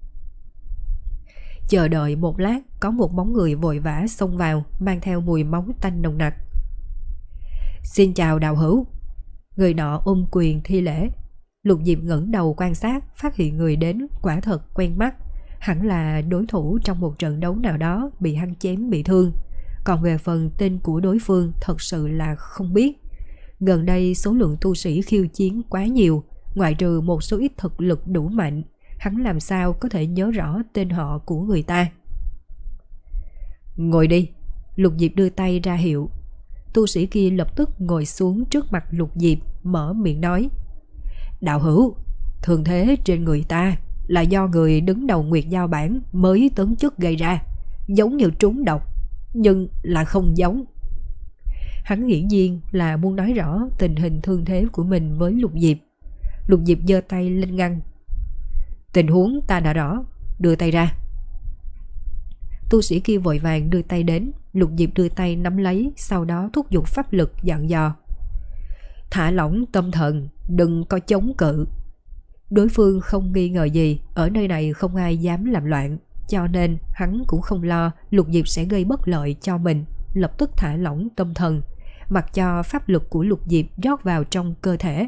Chờ đợi một lát, có một bóng người vội vã xông vào, mang theo mùi máu tanh nồng nặc. Xin chào đạo hữu. Người nọ ôm quyền thi lễ. Lục Diệp ngẩng đầu quan sát, phát hiện người đến quả thật quen mắt, hẳn là đối thủ trong một trận đấu nào đó bị hắn chém bị thương. Còn về phần tên của đối phương thật sự là không biết. Gần đây số lượng tu sĩ khiêu chiến quá nhiều, ngoại trừ một số ít thực lực đủ mạnh, hắn làm sao có thể nhớ rõ tên họ của người ta. Ngồi đi. Lục Diệp đưa tay ra hiệu. Tu sĩ kia lập tức ngồi xuống trước mặt Lục Diệp, mở miệng nói: Đạo hữu, thương thế trên người ta là do người đứng đầu Nguyệt Giao Bản mới tấn chức gây ra, giống như trúng độc, nhưng là không giống. Hắn hiển nhiên là muốn nói rõ tình hình thương thế của mình với Lục Diệp. Lục Diệp giơ tay lên ngăn. Tình huống ta đã rõ, đưa tay ra. Tu sĩ kia vội vàng đưa tay đến. Lục Diệp đưa tay nắm lấy, sau đó thúc giục pháp lực dặn dò: Thả lỏng tâm thần, đừng có chống cự. Đối phương không nghi ngờ gì, ở nơi này không ai dám làm loạn, cho nên hắn cũng không lo Lục Diệp sẽ gây bất lợi cho mình. Lập tức thả lỏng tâm thần, mặc cho pháp lực của Lục Diệp rót vào trong cơ thể.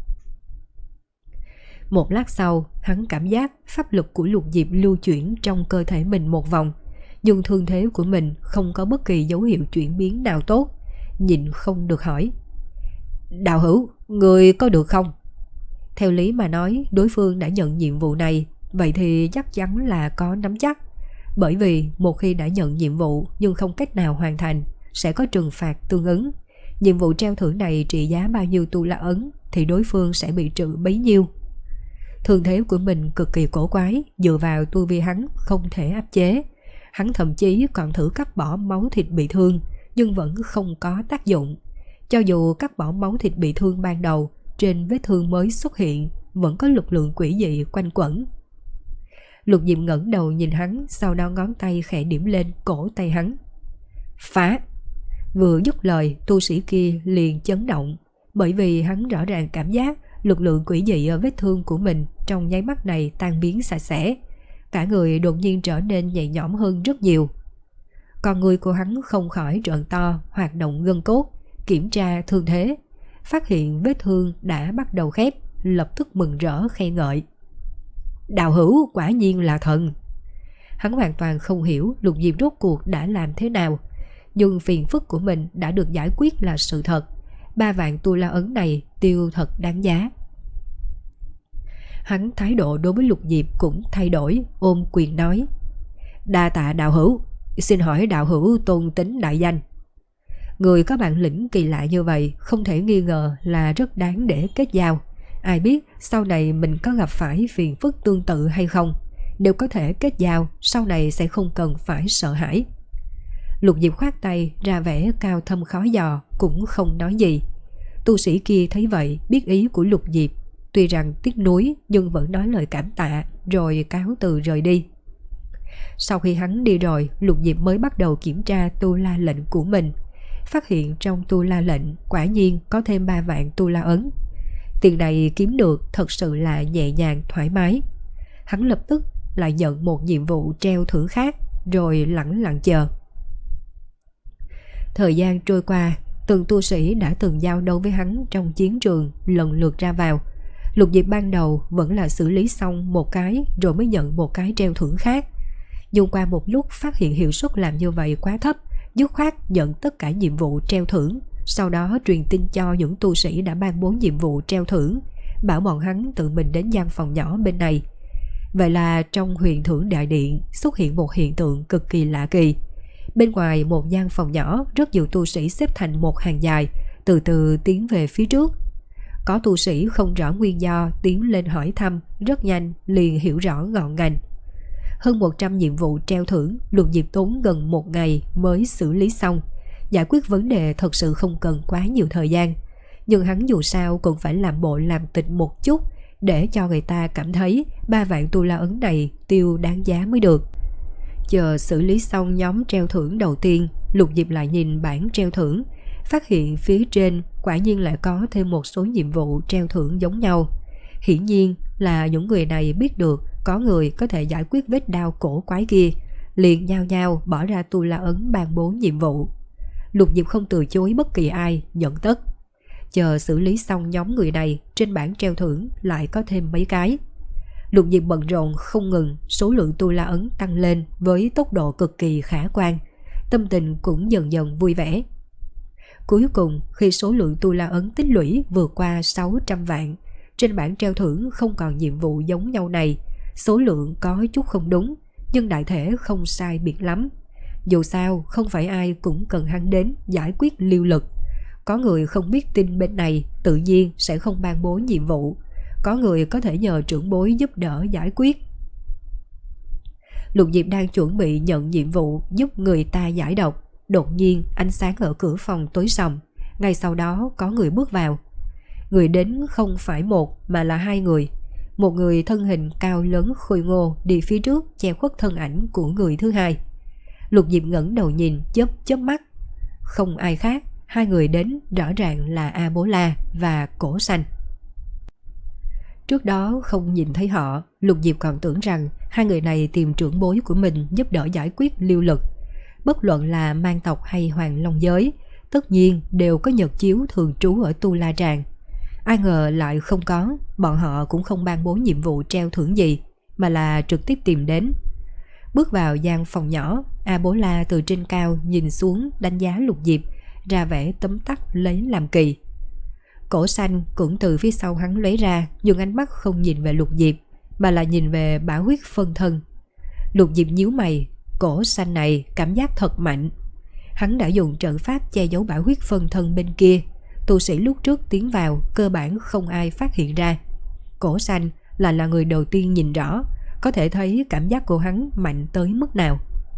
Một lát sau, hắn cảm giác pháp lực của Lục Diệp lưu chuyển trong cơ thể mình một vòng, nhưng thương thế của mình không có bất kỳ dấu hiệu chuyển biến nào tốt. Nhịn không được hỏi: Đạo hữu, người có được không? Theo lý mà nói, đối phương đã nhận nhiệm vụ này, vậy thì chắc chắn là có nắm chắc. Bởi vì một khi đã nhận nhiệm vụ nhưng không cách nào hoàn thành, sẽ có trừng phạt tương ứng. Nhiệm vụ treo thưởng này trị giá bao nhiêu tu la ấn thì đối phương sẽ bị trừ bấy nhiêu. Thương thế của mình cực kỳ cổ quái, dựa vào tu vi hắn không thể áp chế. Hắn thậm chí còn thử cắt bỏ máu thịt bị thương, nhưng vẫn không có tác dụng. Cho dù cắt bỏ máu thịt bị thương ban đầu, trên vết thương mới xuất hiện vẫn có lực lượng quỷ dị quanh quẩn. Lục Diệp ngẩng đầu nhìn hắn, sau đó ngón tay khẽ điểm lên cổ tay hắn. Phá! Vừa dứt lời, tu sĩ kia liền chấn động, bởi vì hắn rõ ràng cảm giác lực lượng quỷ dị ở vết thương của mình trong nháy mắt này tan biến sạch sẽ. Cả người đột nhiên trở nên nhẹ nhõm hơn rất nhiều. Con người của hắn không khỏi trợn to, hoạt động gân cốt, kiểm tra thương thế, phát hiện vết thương đã bắt đầu khép, lập tức mừng rỡ khen ngợi: Đạo hữu quả nhiên là thần. Hắn hoàn toàn không hiểu Lục Diệp rốt cuộc đã làm thế nào, nhưng phiền phức của mình đã được giải quyết là sự thật. Ba vạn tu la ấn này tiêu thật đáng giá. Hắn thái độ đối với Lục Diệp cũng thay đổi, ôm quyền nói: Đa tạ đạo hữu, xin hỏi đạo hữu tôn tính đại danh. Người có bản lĩnh kỳ lạ như vậy không thể nghi ngờ là rất đáng để kết giao. Ai biết sau này mình có gặp phải phiền phức tương tự hay không. Nếu có thể kết giao, sau này sẽ không cần phải sợ hãi. Lục Diệp khoát tay ra vẻ cao thâm khó dò, cũng không nói gì. Tu sĩ kia thấy vậy, biết ý của Lục Diệp, tuy rằng tiếc nuối nhưng vẫn nói lời cảm tạ, rồi cáo từ rời đi. Sau khi hắn đi rồi, Lục Diệp mới bắt đầu kiểm tra tu la lệnh của mình. Phát hiện trong tu la lệnh quả nhiên có thêm ba vạn tu la ấn. Tiền này kiếm được thật sự là nhẹ nhàng thoải mái. Hắn lập tức lại nhận một nhiệm vụ treo thưởng khác, rồi lẳng lặng chờ. Thời gian trôi qua, từng tu sĩ đã từng giao đấu với hắn trong chiến trường lần lượt ra vào. Lục Diệp ban đầu vẫn là xử lý xong một cái rồi mới nhận một cái treo thưởng khác. Nhưng qua một lúc phát hiện hiệu suất làm như vậy quá thấp, dứt khoát nhận tất cả nhiệm vụ treo thưởng, sau đó truyền tin cho những tu sĩ đã ban bố nhiệm vụ treo thưởng, bảo bọn hắn tự mình đến gian phòng nhỏ bên này. Vậy là trong huyền thưởng đại điện xuất hiện một hiện tượng cực kỳ lạ kỳ. Bên ngoài một gian phòng nhỏ, rất nhiều tu sĩ xếp thành một hàng dài, từ từ tiến về phía trước. Có tu sĩ không rõ nguyên do tiến lên hỏi thăm, rất nhanh liền hiểu rõ ngọn ngành. Hơn một trăm nhiệm vụ treo thưởng, Lục Diệp tốn gần một ngày mới xử lý xong. Giải quyết vấn đề thật sự không cần quá nhiều thời gian, nhưng hắn dù sao cũng phải làm bộ làm tịch một chút, để cho người ta cảm thấy ba vạn tu la ấn này tiêu đáng giá mới được. Chờ xử lý xong nhóm treo thưởng đầu tiên, Lục Diệp lại nhìn bảng treo thưởng, phát hiện phía trên quả nhiên lại có thêm một số nhiệm vụ treo thưởng giống nhau. Hiển nhiên là những người này biết được có người có thể giải quyết vết đao cổ quái kia, liền nhao nhao bỏ ra tu la ấn ban bố nhiệm vụ. Lục Diệp không từ chối bất kỳ ai, nhận tất. Chờ xử lý xong nhóm người này, trên bảng treo thưởng lại có thêm mấy cái. Lục Diệp bận rộn không ngừng, số lượng tu la ấn tăng lên với tốc độ cực kỳ khả quan, tâm tình cũng dần dần vui vẻ. Cuối cùng, khi số lượng tu la ấn tích lũy vượt qua sáu trăm vạn, trên bảng treo thưởng không còn nhiệm vụ giống nhau này. Số lượng có chút không đúng, nhưng đại thể không sai biệt lắm. Dù sao, không phải ai cũng cần hắn đến giải quyết lưu lực. Có người không biết tin bên này, tự nhiên sẽ không ban bố nhiệm vụ. Có người có thể nhờ trưởng bối giúp đỡ giải quyết. Lục Diệp đang chuẩn bị nhận nhiệm vụ giúp người ta giải độc. Đột nhiên ánh sáng ở cửa phòng tối sầm. Ngay sau đó có người bước vào. Người đến không phải một mà là hai người. Một người thân hình cao lớn khôi ngô đi phía trước che khuất thân ảnh của người thứ hai. Lục Diệp ngẩng đầu nhìn, chớp chớp mắt. Không ai khác, hai người đến rõ ràng là A Bố La và Cổ Xanh. Trước đó không nhìn thấy họ, Lục Diệp còn tưởng rằng hai người này tìm trưởng bối của mình giúp đỡ giải quyết lưu lực. Bất luận là mang tộc hay Hoàng Long giới, tất nhiên đều có nhật chiếu thường trú ở Tu La Tràng. Ai ngờ lại không có, bọn họ cũng không ban bố nhiệm vụ treo thưởng gì, mà là trực tiếp tìm đến. Bước vào gian phòng nhỏ, A Bố La từ trên cao nhìn xuống đánh giá Lục Diệp, ra vẻ tấm tắc lấy làm kỳ. Cổ Xanh cũng từ phía sau hắn lấy ra, nhưng ánh mắt không nhìn về Lục Diệp, mà là nhìn về bả huyết phân thân. Lục Diệp nhíu mày, Cổ Xanh này cảm giác thật mạnh. Hắn đã dùng trận pháp che giấu bả huyết phân thân bên kia. Tu sĩ lúc trước tiến vào cơ bản không ai phát hiện ra. Cổ Xanh là là người đầu tiên nhìn rõ, có thể thấy cảm giác của hắn mạnh tới mức nào.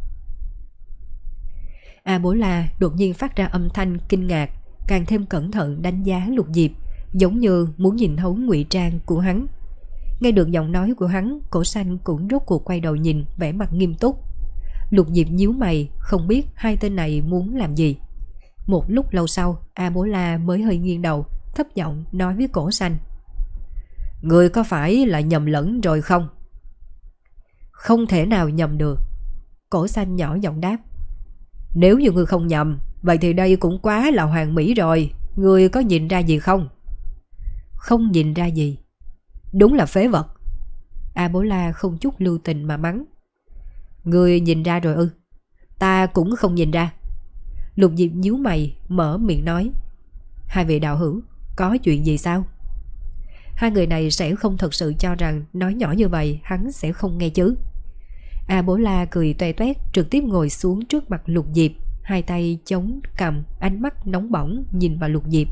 A Bố La đột nhiên phát ra âm thanh kinh ngạc, càng thêm cẩn thận đánh giá Lục Diệp, giống như muốn nhìn thấu ngụy trang của hắn. Nghe được giọng nói của hắn, Cổ Xanh cũng rốt cuộc quay đầu nhìn, vẻ mặt nghiêm túc. Lục Diệp nhíu mày, không biết hai tên này muốn làm gì. Một lúc lâu sau, A Bố La mới hơi nghiêng đầu, thấp giọng nói với Cổ Xanh: Người có phải là nhầm lẫn rồi không? Không thể nào nhầm được. Cổ Xanh nhỏ giọng đáp: Nếu như ngươi không nhầm, vậy thì đây cũng quá là hoàn mỹ rồi. Ngươi có nhìn ra gì không? Không nhìn ra gì. Đúng là phế vật. A Bố La không chút lưu tình mà mắng: Ngươi nhìn ra rồi ư? Ta cũng không nhìn ra. Lục Diệp nhíu mày, mở miệng nói: Hai vị đạo hữu, có chuyện gì sao? Hai người này sẽ không thật sự cho rằng nói nhỏ như vậy hắn sẽ không nghe chứ. A Bố La cười toe toét, trực tiếp ngồi xuống trước mặt Lục Diệp, hai tay chống cằm, ánh mắt nóng bỏng nhìn vào Lục Diệp.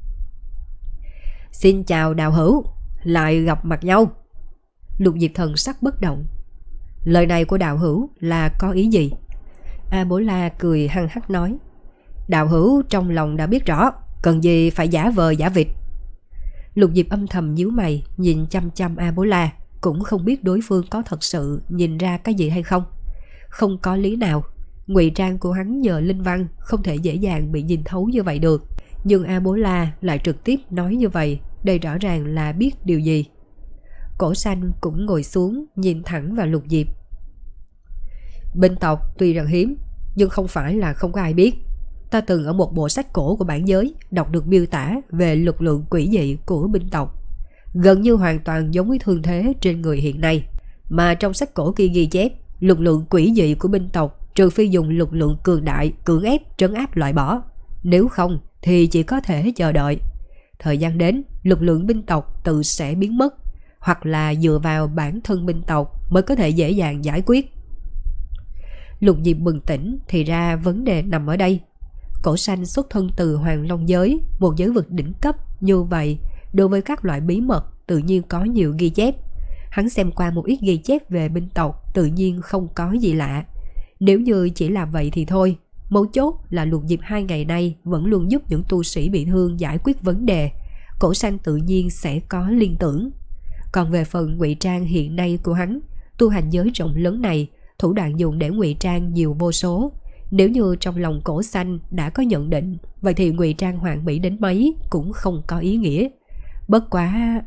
Xin chào đạo hữu, lại gặp mặt nhau. Lục Diệp thần sắc bất động. Lời này của đạo hữu là có ý gì? A Bố La cười hăng hắc nói: Đạo hữu trong lòng đã biết rõ, cần gì phải giả vờ giả vịt. Lục Diệp âm thầm nhíu mày, nhìn chăm chăm A Bố La, cũng không biết đối phương có thật sự nhìn ra cái gì hay không. Không có lý nào, ngụy trang của hắn nhờ linh văn không thể dễ dàng bị nhìn thấu như vậy được. Nhưng A Bố La lại trực tiếp nói như vậy, đây rõ ràng là biết điều gì. Cổ Xanh cũng ngồi xuống, nhìn thẳng vào Lục Diệp. Binh tộc tuy rằng hiếm, nhưng không phải là không có ai biết. Ta từng ở một bộ sách cổ của bản giới đọc được miêu tả về lực lượng quỷ dị của binh tộc, gần như hoàn toàn giống với thương thế trên người hiện nay. Mà trong sách cổ kia ghi chép, lực lượng quỷ dị của binh tộc trừ phi dùng lực lượng cường đại cưỡng ép trấn áp loại bỏ, nếu không thì chỉ có thể chờ đợi. Thời gian đến, lực lượng binh tộc tự sẽ biến mất, hoặc là dựa vào bản thân binh tộc mới có thể dễ dàng giải quyết. Lục Diệp bừng tỉnh, thì ra vấn đề nằm ở đây. Cổ Xanh xuất thân từ Hoàng Long giới, một giới vực đỉnh cấp như vậy, đối với các loại bí mật tự nhiên có nhiều ghi chép. Hắn xem qua một ít ghi chép về binh tộc, tự nhiên không có gì lạ. Nếu như chỉ làm vậy thì thôi. Mấu chốt là Lục Diệp hai ngày nay vẫn luôn giúp những tu sĩ bị thương giải quyết vấn đề. Cổ Xanh tự nhiên sẽ có liên tưởng. Còn về phần ngụy trang hiện nay của hắn, tu hành giới rộng lớn này, thủ đoạn dùng để ngụy trang nhiều vô số. Nếu như trong lòng Cổ Xanh đã có nhận định, vậy thì ngụy trang hoàn mỹ đến mấy cũng không có ý nghĩa. Bất quá...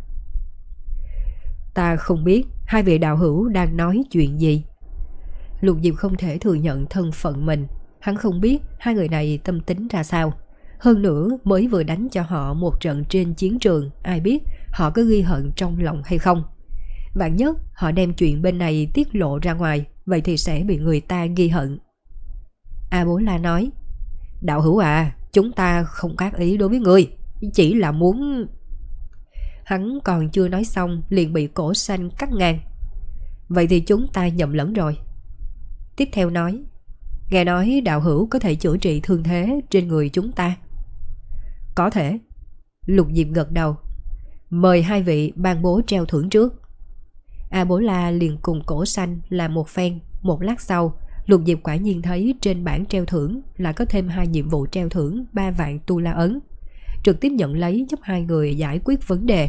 Ta không biết hai vị đạo hữu đang nói chuyện gì. Lục Diệp không thể thừa nhận thân phận mình. Hắn không biết hai người này tâm tính ra sao. Hơn nữa mới vừa đánh cho họ một trận trên chiến trường, ai biết họ có ghi hận trong lòng hay không. Vạn nhất họ đem chuyện bên này tiết lộ ra ngoài, vậy thì sẽ bị người ta ghi hận. A Bố La nói: Đạo hữu à, chúng ta không có ác ý đối với ngươi, chỉ là muốn... Hắn còn chưa nói xong liền bị Cổ Xanh cắt ngang. Vậy thì chúng ta nhầm lẫn rồi. Tiếp theo nói, nghe nói đạo hữu có thể chữa trị thương thế trên người chúng ta. Có thể. Lục Diệp gật đầu. Mời hai vị ban bố treo thưởng trước. A Bố La liền cùng Cổ Xanh làm một phen. Một lát sau, Lục Diệp quả nhiên thấy trên bảng treo thưởng là có thêm hai nhiệm vụ treo thưởng ba vạn tu la ấn. Trực tiếp nhận lấy giúp hai người giải quyết vấn đề.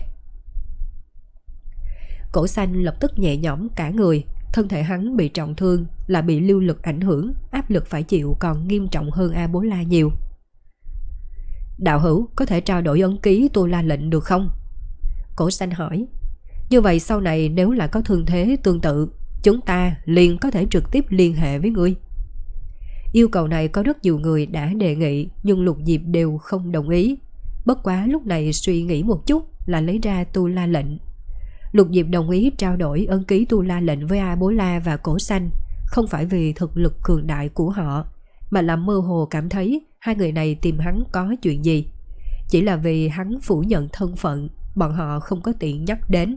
Cổ Xanh lập tức nhẹ nhõm cả người. Thân thể hắn bị trọng thương, là bị lưu lực ảnh hưởng, áp lực phải chịu còn nghiêm trọng hơn A Bố La nhiều. Đạo hữu có thể trao đổi ấn ký tu la lệnh được không? Cổ Xanh hỏi. Như vậy sau này nếu là có thương thế tương tự, chúng ta liền có thể trực tiếp liên hệ với ngươi. Yêu cầu này có rất nhiều người đã đề nghị, nhưng Lục Diệp đều không đồng ý. Bất quá lúc này suy nghĩ một chút là lấy ra tu la lệnh. Lục Diệp đồng ý trao đổi ấn ký tu la lệnh với A Bố La và Cổ Xanh, không phải vì thực lực cường đại của họ, mà là mơ hồ cảm thấy hai người này tìm hắn có chuyện gì. Chỉ là vì hắn phủ nhận thân phận, bọn họ không có tiện nhắc đến.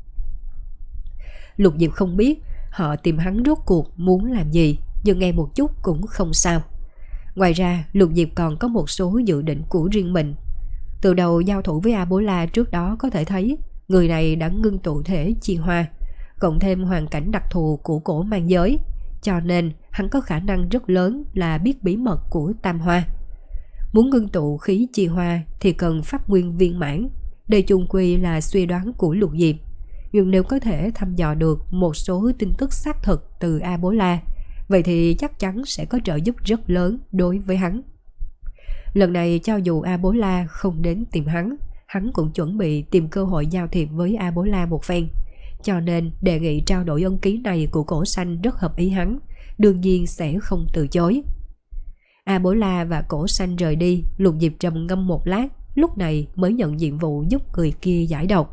Lục Diệp không biết họ tìm hắn rốt cuộc muốn làm gì, nhưng nghe một chút cũng không sao. Ngoài ra Lục Diệp còn có một số dự định của riêng mình. Từ đầu giao thủ với A Bố La trước đó có thể thấy người này đã ngưng tụ thể chi hoa, cộng thêm hoàn cảnh đặc thù của cổ mang giới, cho nên hắn có khả năng rất lớn là biết bí mật của tam hoa. Muốn ngưng tụ khí chi hoa thì cần pháp nguyên viên mãn. Đây chung quy là suy đoán của Lục Diệp, nhưng nếu có thể thăm dò được một số tin tức xác thực từ A Bố La, vậy thì chắc chắn sẽ có trợ giúp rất lớn đối với hắn. Lần này cho dù A Bố La không đến tìm hắn, hắn cũng chuẩn bị tìm cơ hội giao thiệp với A Bố La một phen, cho nên đề nghị trao đổi ấn ký này của Cổ Xanh rất hợp ý hắn, đương nhiên sẽ không từ chối. A Bố La và Cổ Xanh rời đi. Lục Diệp trầm ngâm một lát, lúc này mới nhận nhiệm vụ giúp người kia giải độc.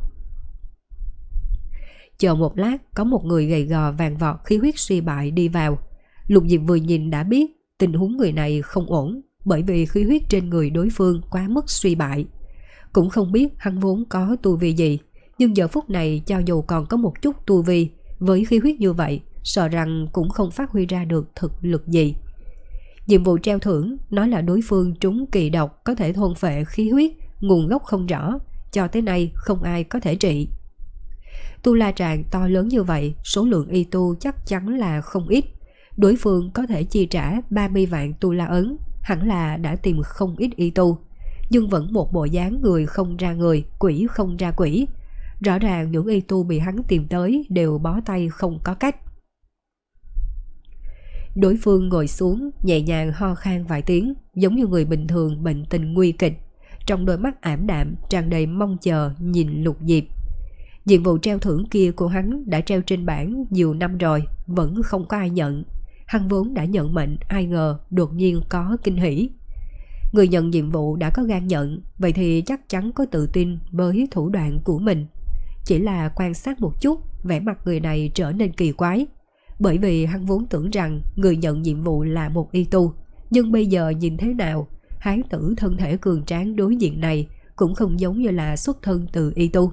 Chờ một lát, có một người gầy gò vàng vọt khí huyết suy bại đi vào. Lục Diệp vừa nhìn đã biết tình huống người này không ổn, bởi vì khí huyết trên người đối phương quá mức suy bại. Cũng không biết hắn vốn có tu vi gì, nhưng giờ phút này cho dù còn có một chút tu vi, với khí huyết như vậy, sợ rằng cũng không phát huy ra được thực lực gì. Nhiệm vụ treo thưởng nói là đối phương trúng kỳ độc có thể thôn phệ khí huyết, nguồn gốc không rõ, cho tới nay không ai có thể trị. Tu la tràng to lớn như vậy, số lượng y tu chắc chắn là không ít. Đối phương có thể chi trả ba mươi vạn tu la ấn, hẳn là đã tìm không ít y tu, nhưng vẫn một bộ dáng người không ra người, quỷ không ra quỷ. Rõ ràng những y tu bị hắn tìm tới đều bó tay không có cách. Đối phương ngồi xuống, nhẹ nhàng ho khan vài tiếng, giống như người bình thường bệnh tình nguy kịch. Trong đôi mắt ảm đạm tràn đầy mong chờ nhìn Lục Diệp. Nhiệm vụ treo thưởng kia của hắn đã treo trên bảng nhiều năm rồi, vẫn không có ai nhận. Hắn vốn đã nhận mệnh, ai ngờ đột nhiên có kinh hỉ. Người nhận nhiệm vụ đã có gan nhận, vậy thì chắc chắn có tự tin với thủ đoạn của mình. Chỉ là quan sát một chút, vẻ mặt người này trở nên kỳ quái. Bởi vì hắn vốn tưởng rằng người nhận nhiệm vụ là một y tu, nhưng bây giờ nhìn thế nào, hán tử thân thể cường tráng đối diện này cũng không giống như là xuất thân từ y tu.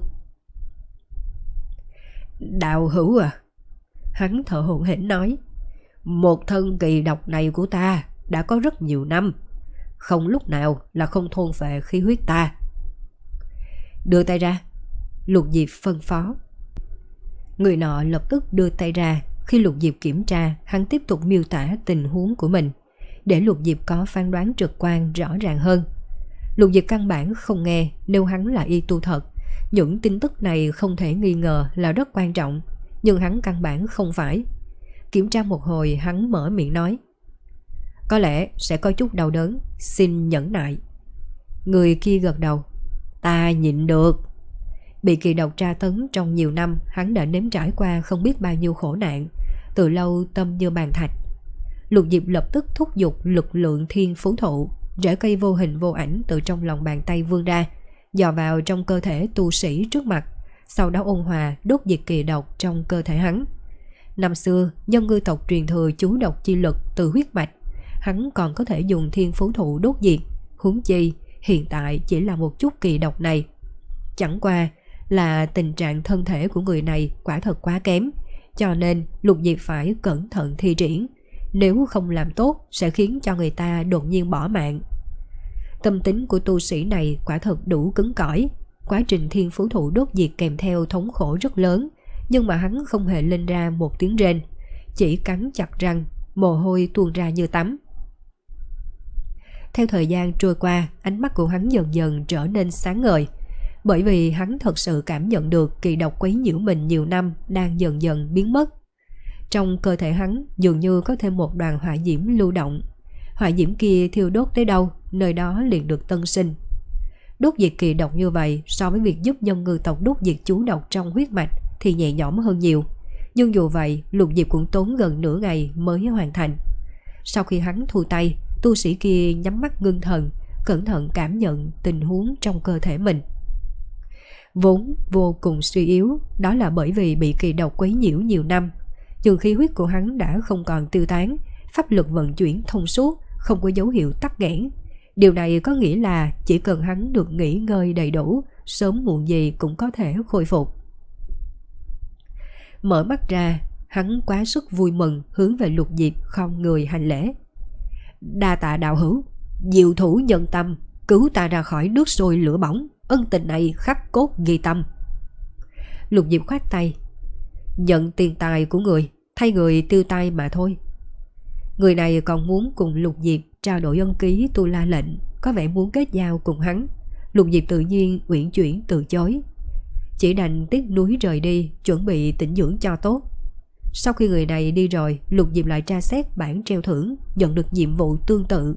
Đạo hữu à, hắn thở hổn hển nói, một thân kỳ độc này của ta đã có rất nhiều năm, không lúc nào là không thôn phệ khí huyết ta. Đưa tay ra, Lục Diệp phân phó. Người nọ lập tức đưa tay ra. Khi Lục Diệp kiểm tra, hắn tiếp tục miêu tả tình huống của mình, để Lục Diệp có phán đoán trực quan rõ ràng hơn. Lục Diệp căn bản không nghe, nếu hắn là y tu thật, những tin tức này không thể nghi ngờ là rất quan trọng, nhưng hắn căn bản không phải. Kiểm tra một hồi, hắn mở miệng nói, có lẽ sẽ có chút đau đớn, xin nhẫn nại. Người kia gật đầu, ta nhịn được. Bị kỳ độc tra tấn trong nhiều năm, hắn đã nếm trải qua không biết bao nhiêu khổ nạn, từ lâu tâm như bàn thạch. Lục Diệp lập tức thúc giục lực lượng thiên phú thụ, rễ cây vô hình vô ảnh từ trong lòng bàn tay vươn ra, dò vào trong cơ thể tu sĩ trước mặt, sau đó ôn hòa đốt diệt kỳ độc trong cơ thể hắn. Năm xưa, nhân ngư tộc truyền thừa chú độc chi lực từ huyết mạch, hắn còn có thể dùng thiên phú thụ đốt diệt, Huống chi hiện tại chỉ là một chút kỳ độc này. Chẳng qua là tình trạng thân thể của người này quả thật quá kém, cho nên Lục Diệp phải cẩn thận thi triển, nếu không làm tốt sẽ khiến cho người ta đột nhiên bỏ mạng. Tâm tính của tu sĩ này quả thật đủ cứng cỏi, quá trình thiên phú thụ đốt diệt kèm theo thống khổ rất lớn, nhưng mà hắn không hề lên ra một tiếng rên, chỉ cắn chặt răng, mồ hôi tuôn ra như tắm. Theo thời gian trôi qua, ánh mắt của hắn dần dần trở nên sáng ngời, bởi vì hắn thật sự cảm nhận được kỳ độc quấy nhiễu mình nhiều năm đang dần dần biến mất. Trong cơ thể hắn dường như có thêm một đoàn hỏa diễm lưu động. Hỏa diễm kia thiêu đốt tới đâu, nơi đó liền được tân sinh. Đốt diệt kỳ độc như vậy so với việc giúp nhân ngư tộc đốt diệt chú độc trong huyết mạch thì nhẹ nhõm hơn nhiều. Nhưng dù vậy, Lục Diệp cũng tốn gần nửa ngày mới hoàn thành. Sau khi hắn thu tay, tu sĩ kia nhắm mắt ngưng thần, cẩn thận cảm nhận tình huống trong cơ thể mình. Vốn vô cùng suy yếu, đó là bởi vì bị kỳ độc quấy nhiễu nhiều năm. Nhưng khí huyết của hắn đã không còn tiêu tán, pháp lực vận chuyển thông suốt, không có dấu hiệu tắc nghẽn. Điều này có nghĩa là chỉ cần hắn được nghỉ ngơi đầy đủ, sớm muộn gì cũng có thể khôi phục. Mở mắt ra, hắn quá sức vui mừng hướng về Lục Diệp khom người hành lễ. Đa tạ đạo hữu, diệu thủ nhân tâm, cứu ta ra khỏi nước sôi lửa bỏng, ân tình này khắc cốt ghi tâm. Lục Diệp khoát tay. Nhận tiền tài của người, thay người tiêu tai mà thôi. Người này còn muốn cùng Lục Diệp trao đổi ân ký tu la lệnh, có vẻ muốn kết giao cùng hắn. Lục Diệp tự nhiên uyển chuyển từ chối, chỉ đành tiếc nuối rời đi, chuẩn bị tĩnh dưỡng cho tốt. Sau khi người này đi rồi, Lục Diệp lại tra xét bảng treo thưởng, nhận được nhiệm vụ tương tự.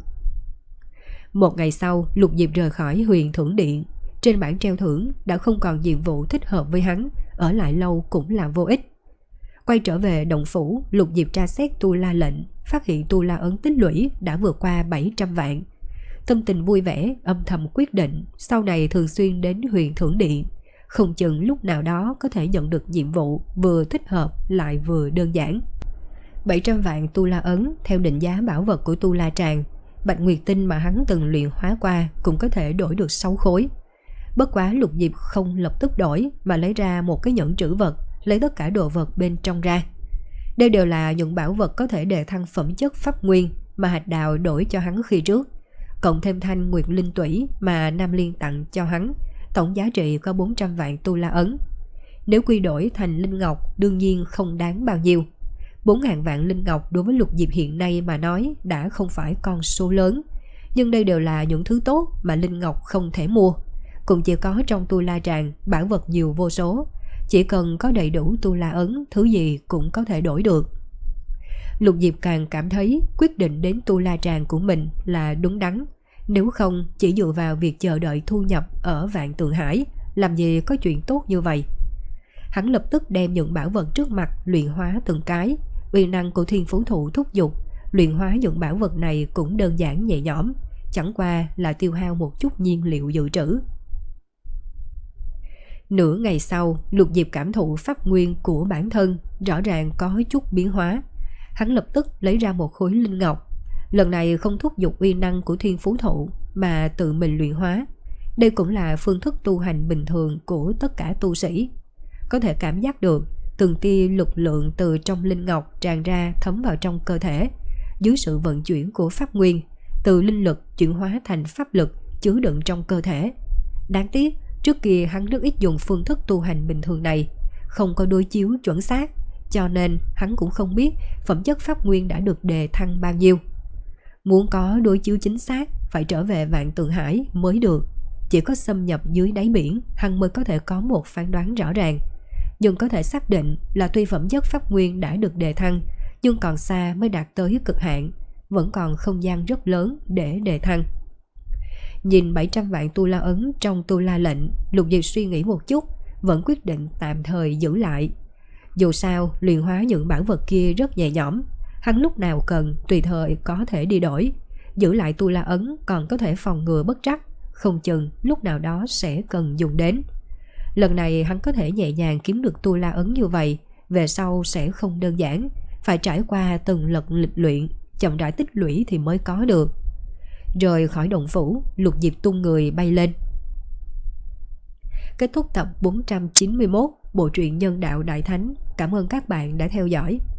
Một ngày sau, Lục Diệp rời khỏi Huyền Thưởng Điện. Trên bảng treo thưởng đã không còn nhiệm vụ thích hợp với hắn, ở lại lâu cũng là vô ích. Quay trở về động phủ, Lục Diệp tra xét tu la lệnh, phát hiện tu la ấn tích lũy đã vượt qua bảy trăm vạn. Tâm tình vui vẻ, âm thầm quyết định sau này thường xuyên đến Huyền Thưởng Điện, không chừng lúc nào đó có thể nhận được nhiệm vụ vừa thích hợp lại vừa đơn giản. bảy trăm vạn tu la ấn theo định giá bảo vật của tu la tràng, bạch nguyệt tinh mà hắn từng luyện hóa qua cũng có thể đổi được sáu khối. Bất quá Lục Diệp không lập tức đổi mà lấy ra một cái nhẫn trữ vật, lấy tất cả đồ vật bên trong ra. Đây đều là những bảo vật có thể đề thăng phẩm chất pháp nguyên mà hạch đào đổi cho hắn khi trước, cộng thêm thanh nguyệt linh tủy mà Nam Liên tặng cho hắn, tổng giá trị có bốn trăm vạn tu la ấn. Nếu quy đổi thành linh ngọc đương nhiên không đáng bao nhiêu. Bốn ngàn vạn linh ngọc đối với Lục Diệp hiện nay mà nói đã không phải con số lớn, nhưng đây đều là những thứ tốt mà linh ngọc không thể mua. Cũng chỉ có trong tu la tràng bảo vật nhiều vô số, chỉ cần có đầy đủ tu la ấn, thứ gì cũng có thể đổi được. Lục Diệp càng cảm thấy quyết định đến tu la tràng của mình là đúng đắn. Nếu không, chỉ dựa vào việc chờ đợi thu nhập ở Vạn Tượng Hải, làm gì có chuyện tốt như vậy. Hắn lập tức đem những bảo vật trước mặt luyện hóa từng cái. Uy năng của thiên phú thụ thúc giục, luyện hóa những bảo vật này cũng đơn giản nhẹ nhõm, chẳng qua là tiêu hao một chút nhiên liệu dự trữ. Nửa ngày sau, Lục Diệp cảm thụ pháp nguyên của bản thân rõ ràng có chút biến hóa. Hắn lập tức lấy ra một khối linh ngọc. Lần này không thúc giục uy năng của thiên phú thụ mà tự mình luyện hóa. Đây cũng là phương thức tu hành bình thường của tất cả tu sĩ. Có thể cảm giác được từng tia lực lượng từ trong linh ngọc tràn ra thấm vào trong cơ thể. Dưới sự vận chuyển của pháp nguyên, từ linh lực chuyển hóa thành pháp lực chứa đựng trong cơ thể. Đáng tiếc, trước kia hắn rất ít dùng phương thức tu hành bình thường này, không có đối chiếu chuẩn xác, cho nên hắn cũng không biết phẩm chất pháp nguyên đã được đề thăng bao nhiêu. Muốn có đối chiếu chính xác, phải trở về Vạn Tượng Hải mới được. Chỉ có xâm nhập dưới đáy biển, hắn mới có thể có một phán đoán rõ ràng. Nhưng có thể xác định là tuy phẩm chất pháp nguyên đã được đề thăng, nhưng còn xa mới đạt tới cực hạn, vẫn còn không gian rất lớn để đề thăng. Nhìn bảy trăm vạn tu la ấn trong tu la lệnh, Lục Diệp suy nghĩ một chút, vẫn quyết định tạm thời giữ lại. Dù sao, luyện hóa những bảo vật kia rất nhẹ nhõm, hắn lúc nào cần tùy thời có thể đi đổi. Giữ lại tu la ấn còn có thể phòng ngừa bất trắc, không chừng lúc nào đó sẽ cần dùng đến. Lần này hắn có thể nhẹ nhàng kiếm được tu la ấn như vậy, về sau sẽ không đơn giản, phải trải qua từng lần lịch luyện, chậm rãi tích lũy thì mới có được. Rời khỏi động phủ, Lục Diệp tung người bay lên. Kết thúc tập bốn trăm chín mươi mốt bộ truyện Nhân Đạo Đại Thánh. Cảm ơn các bạn đã theo dõi.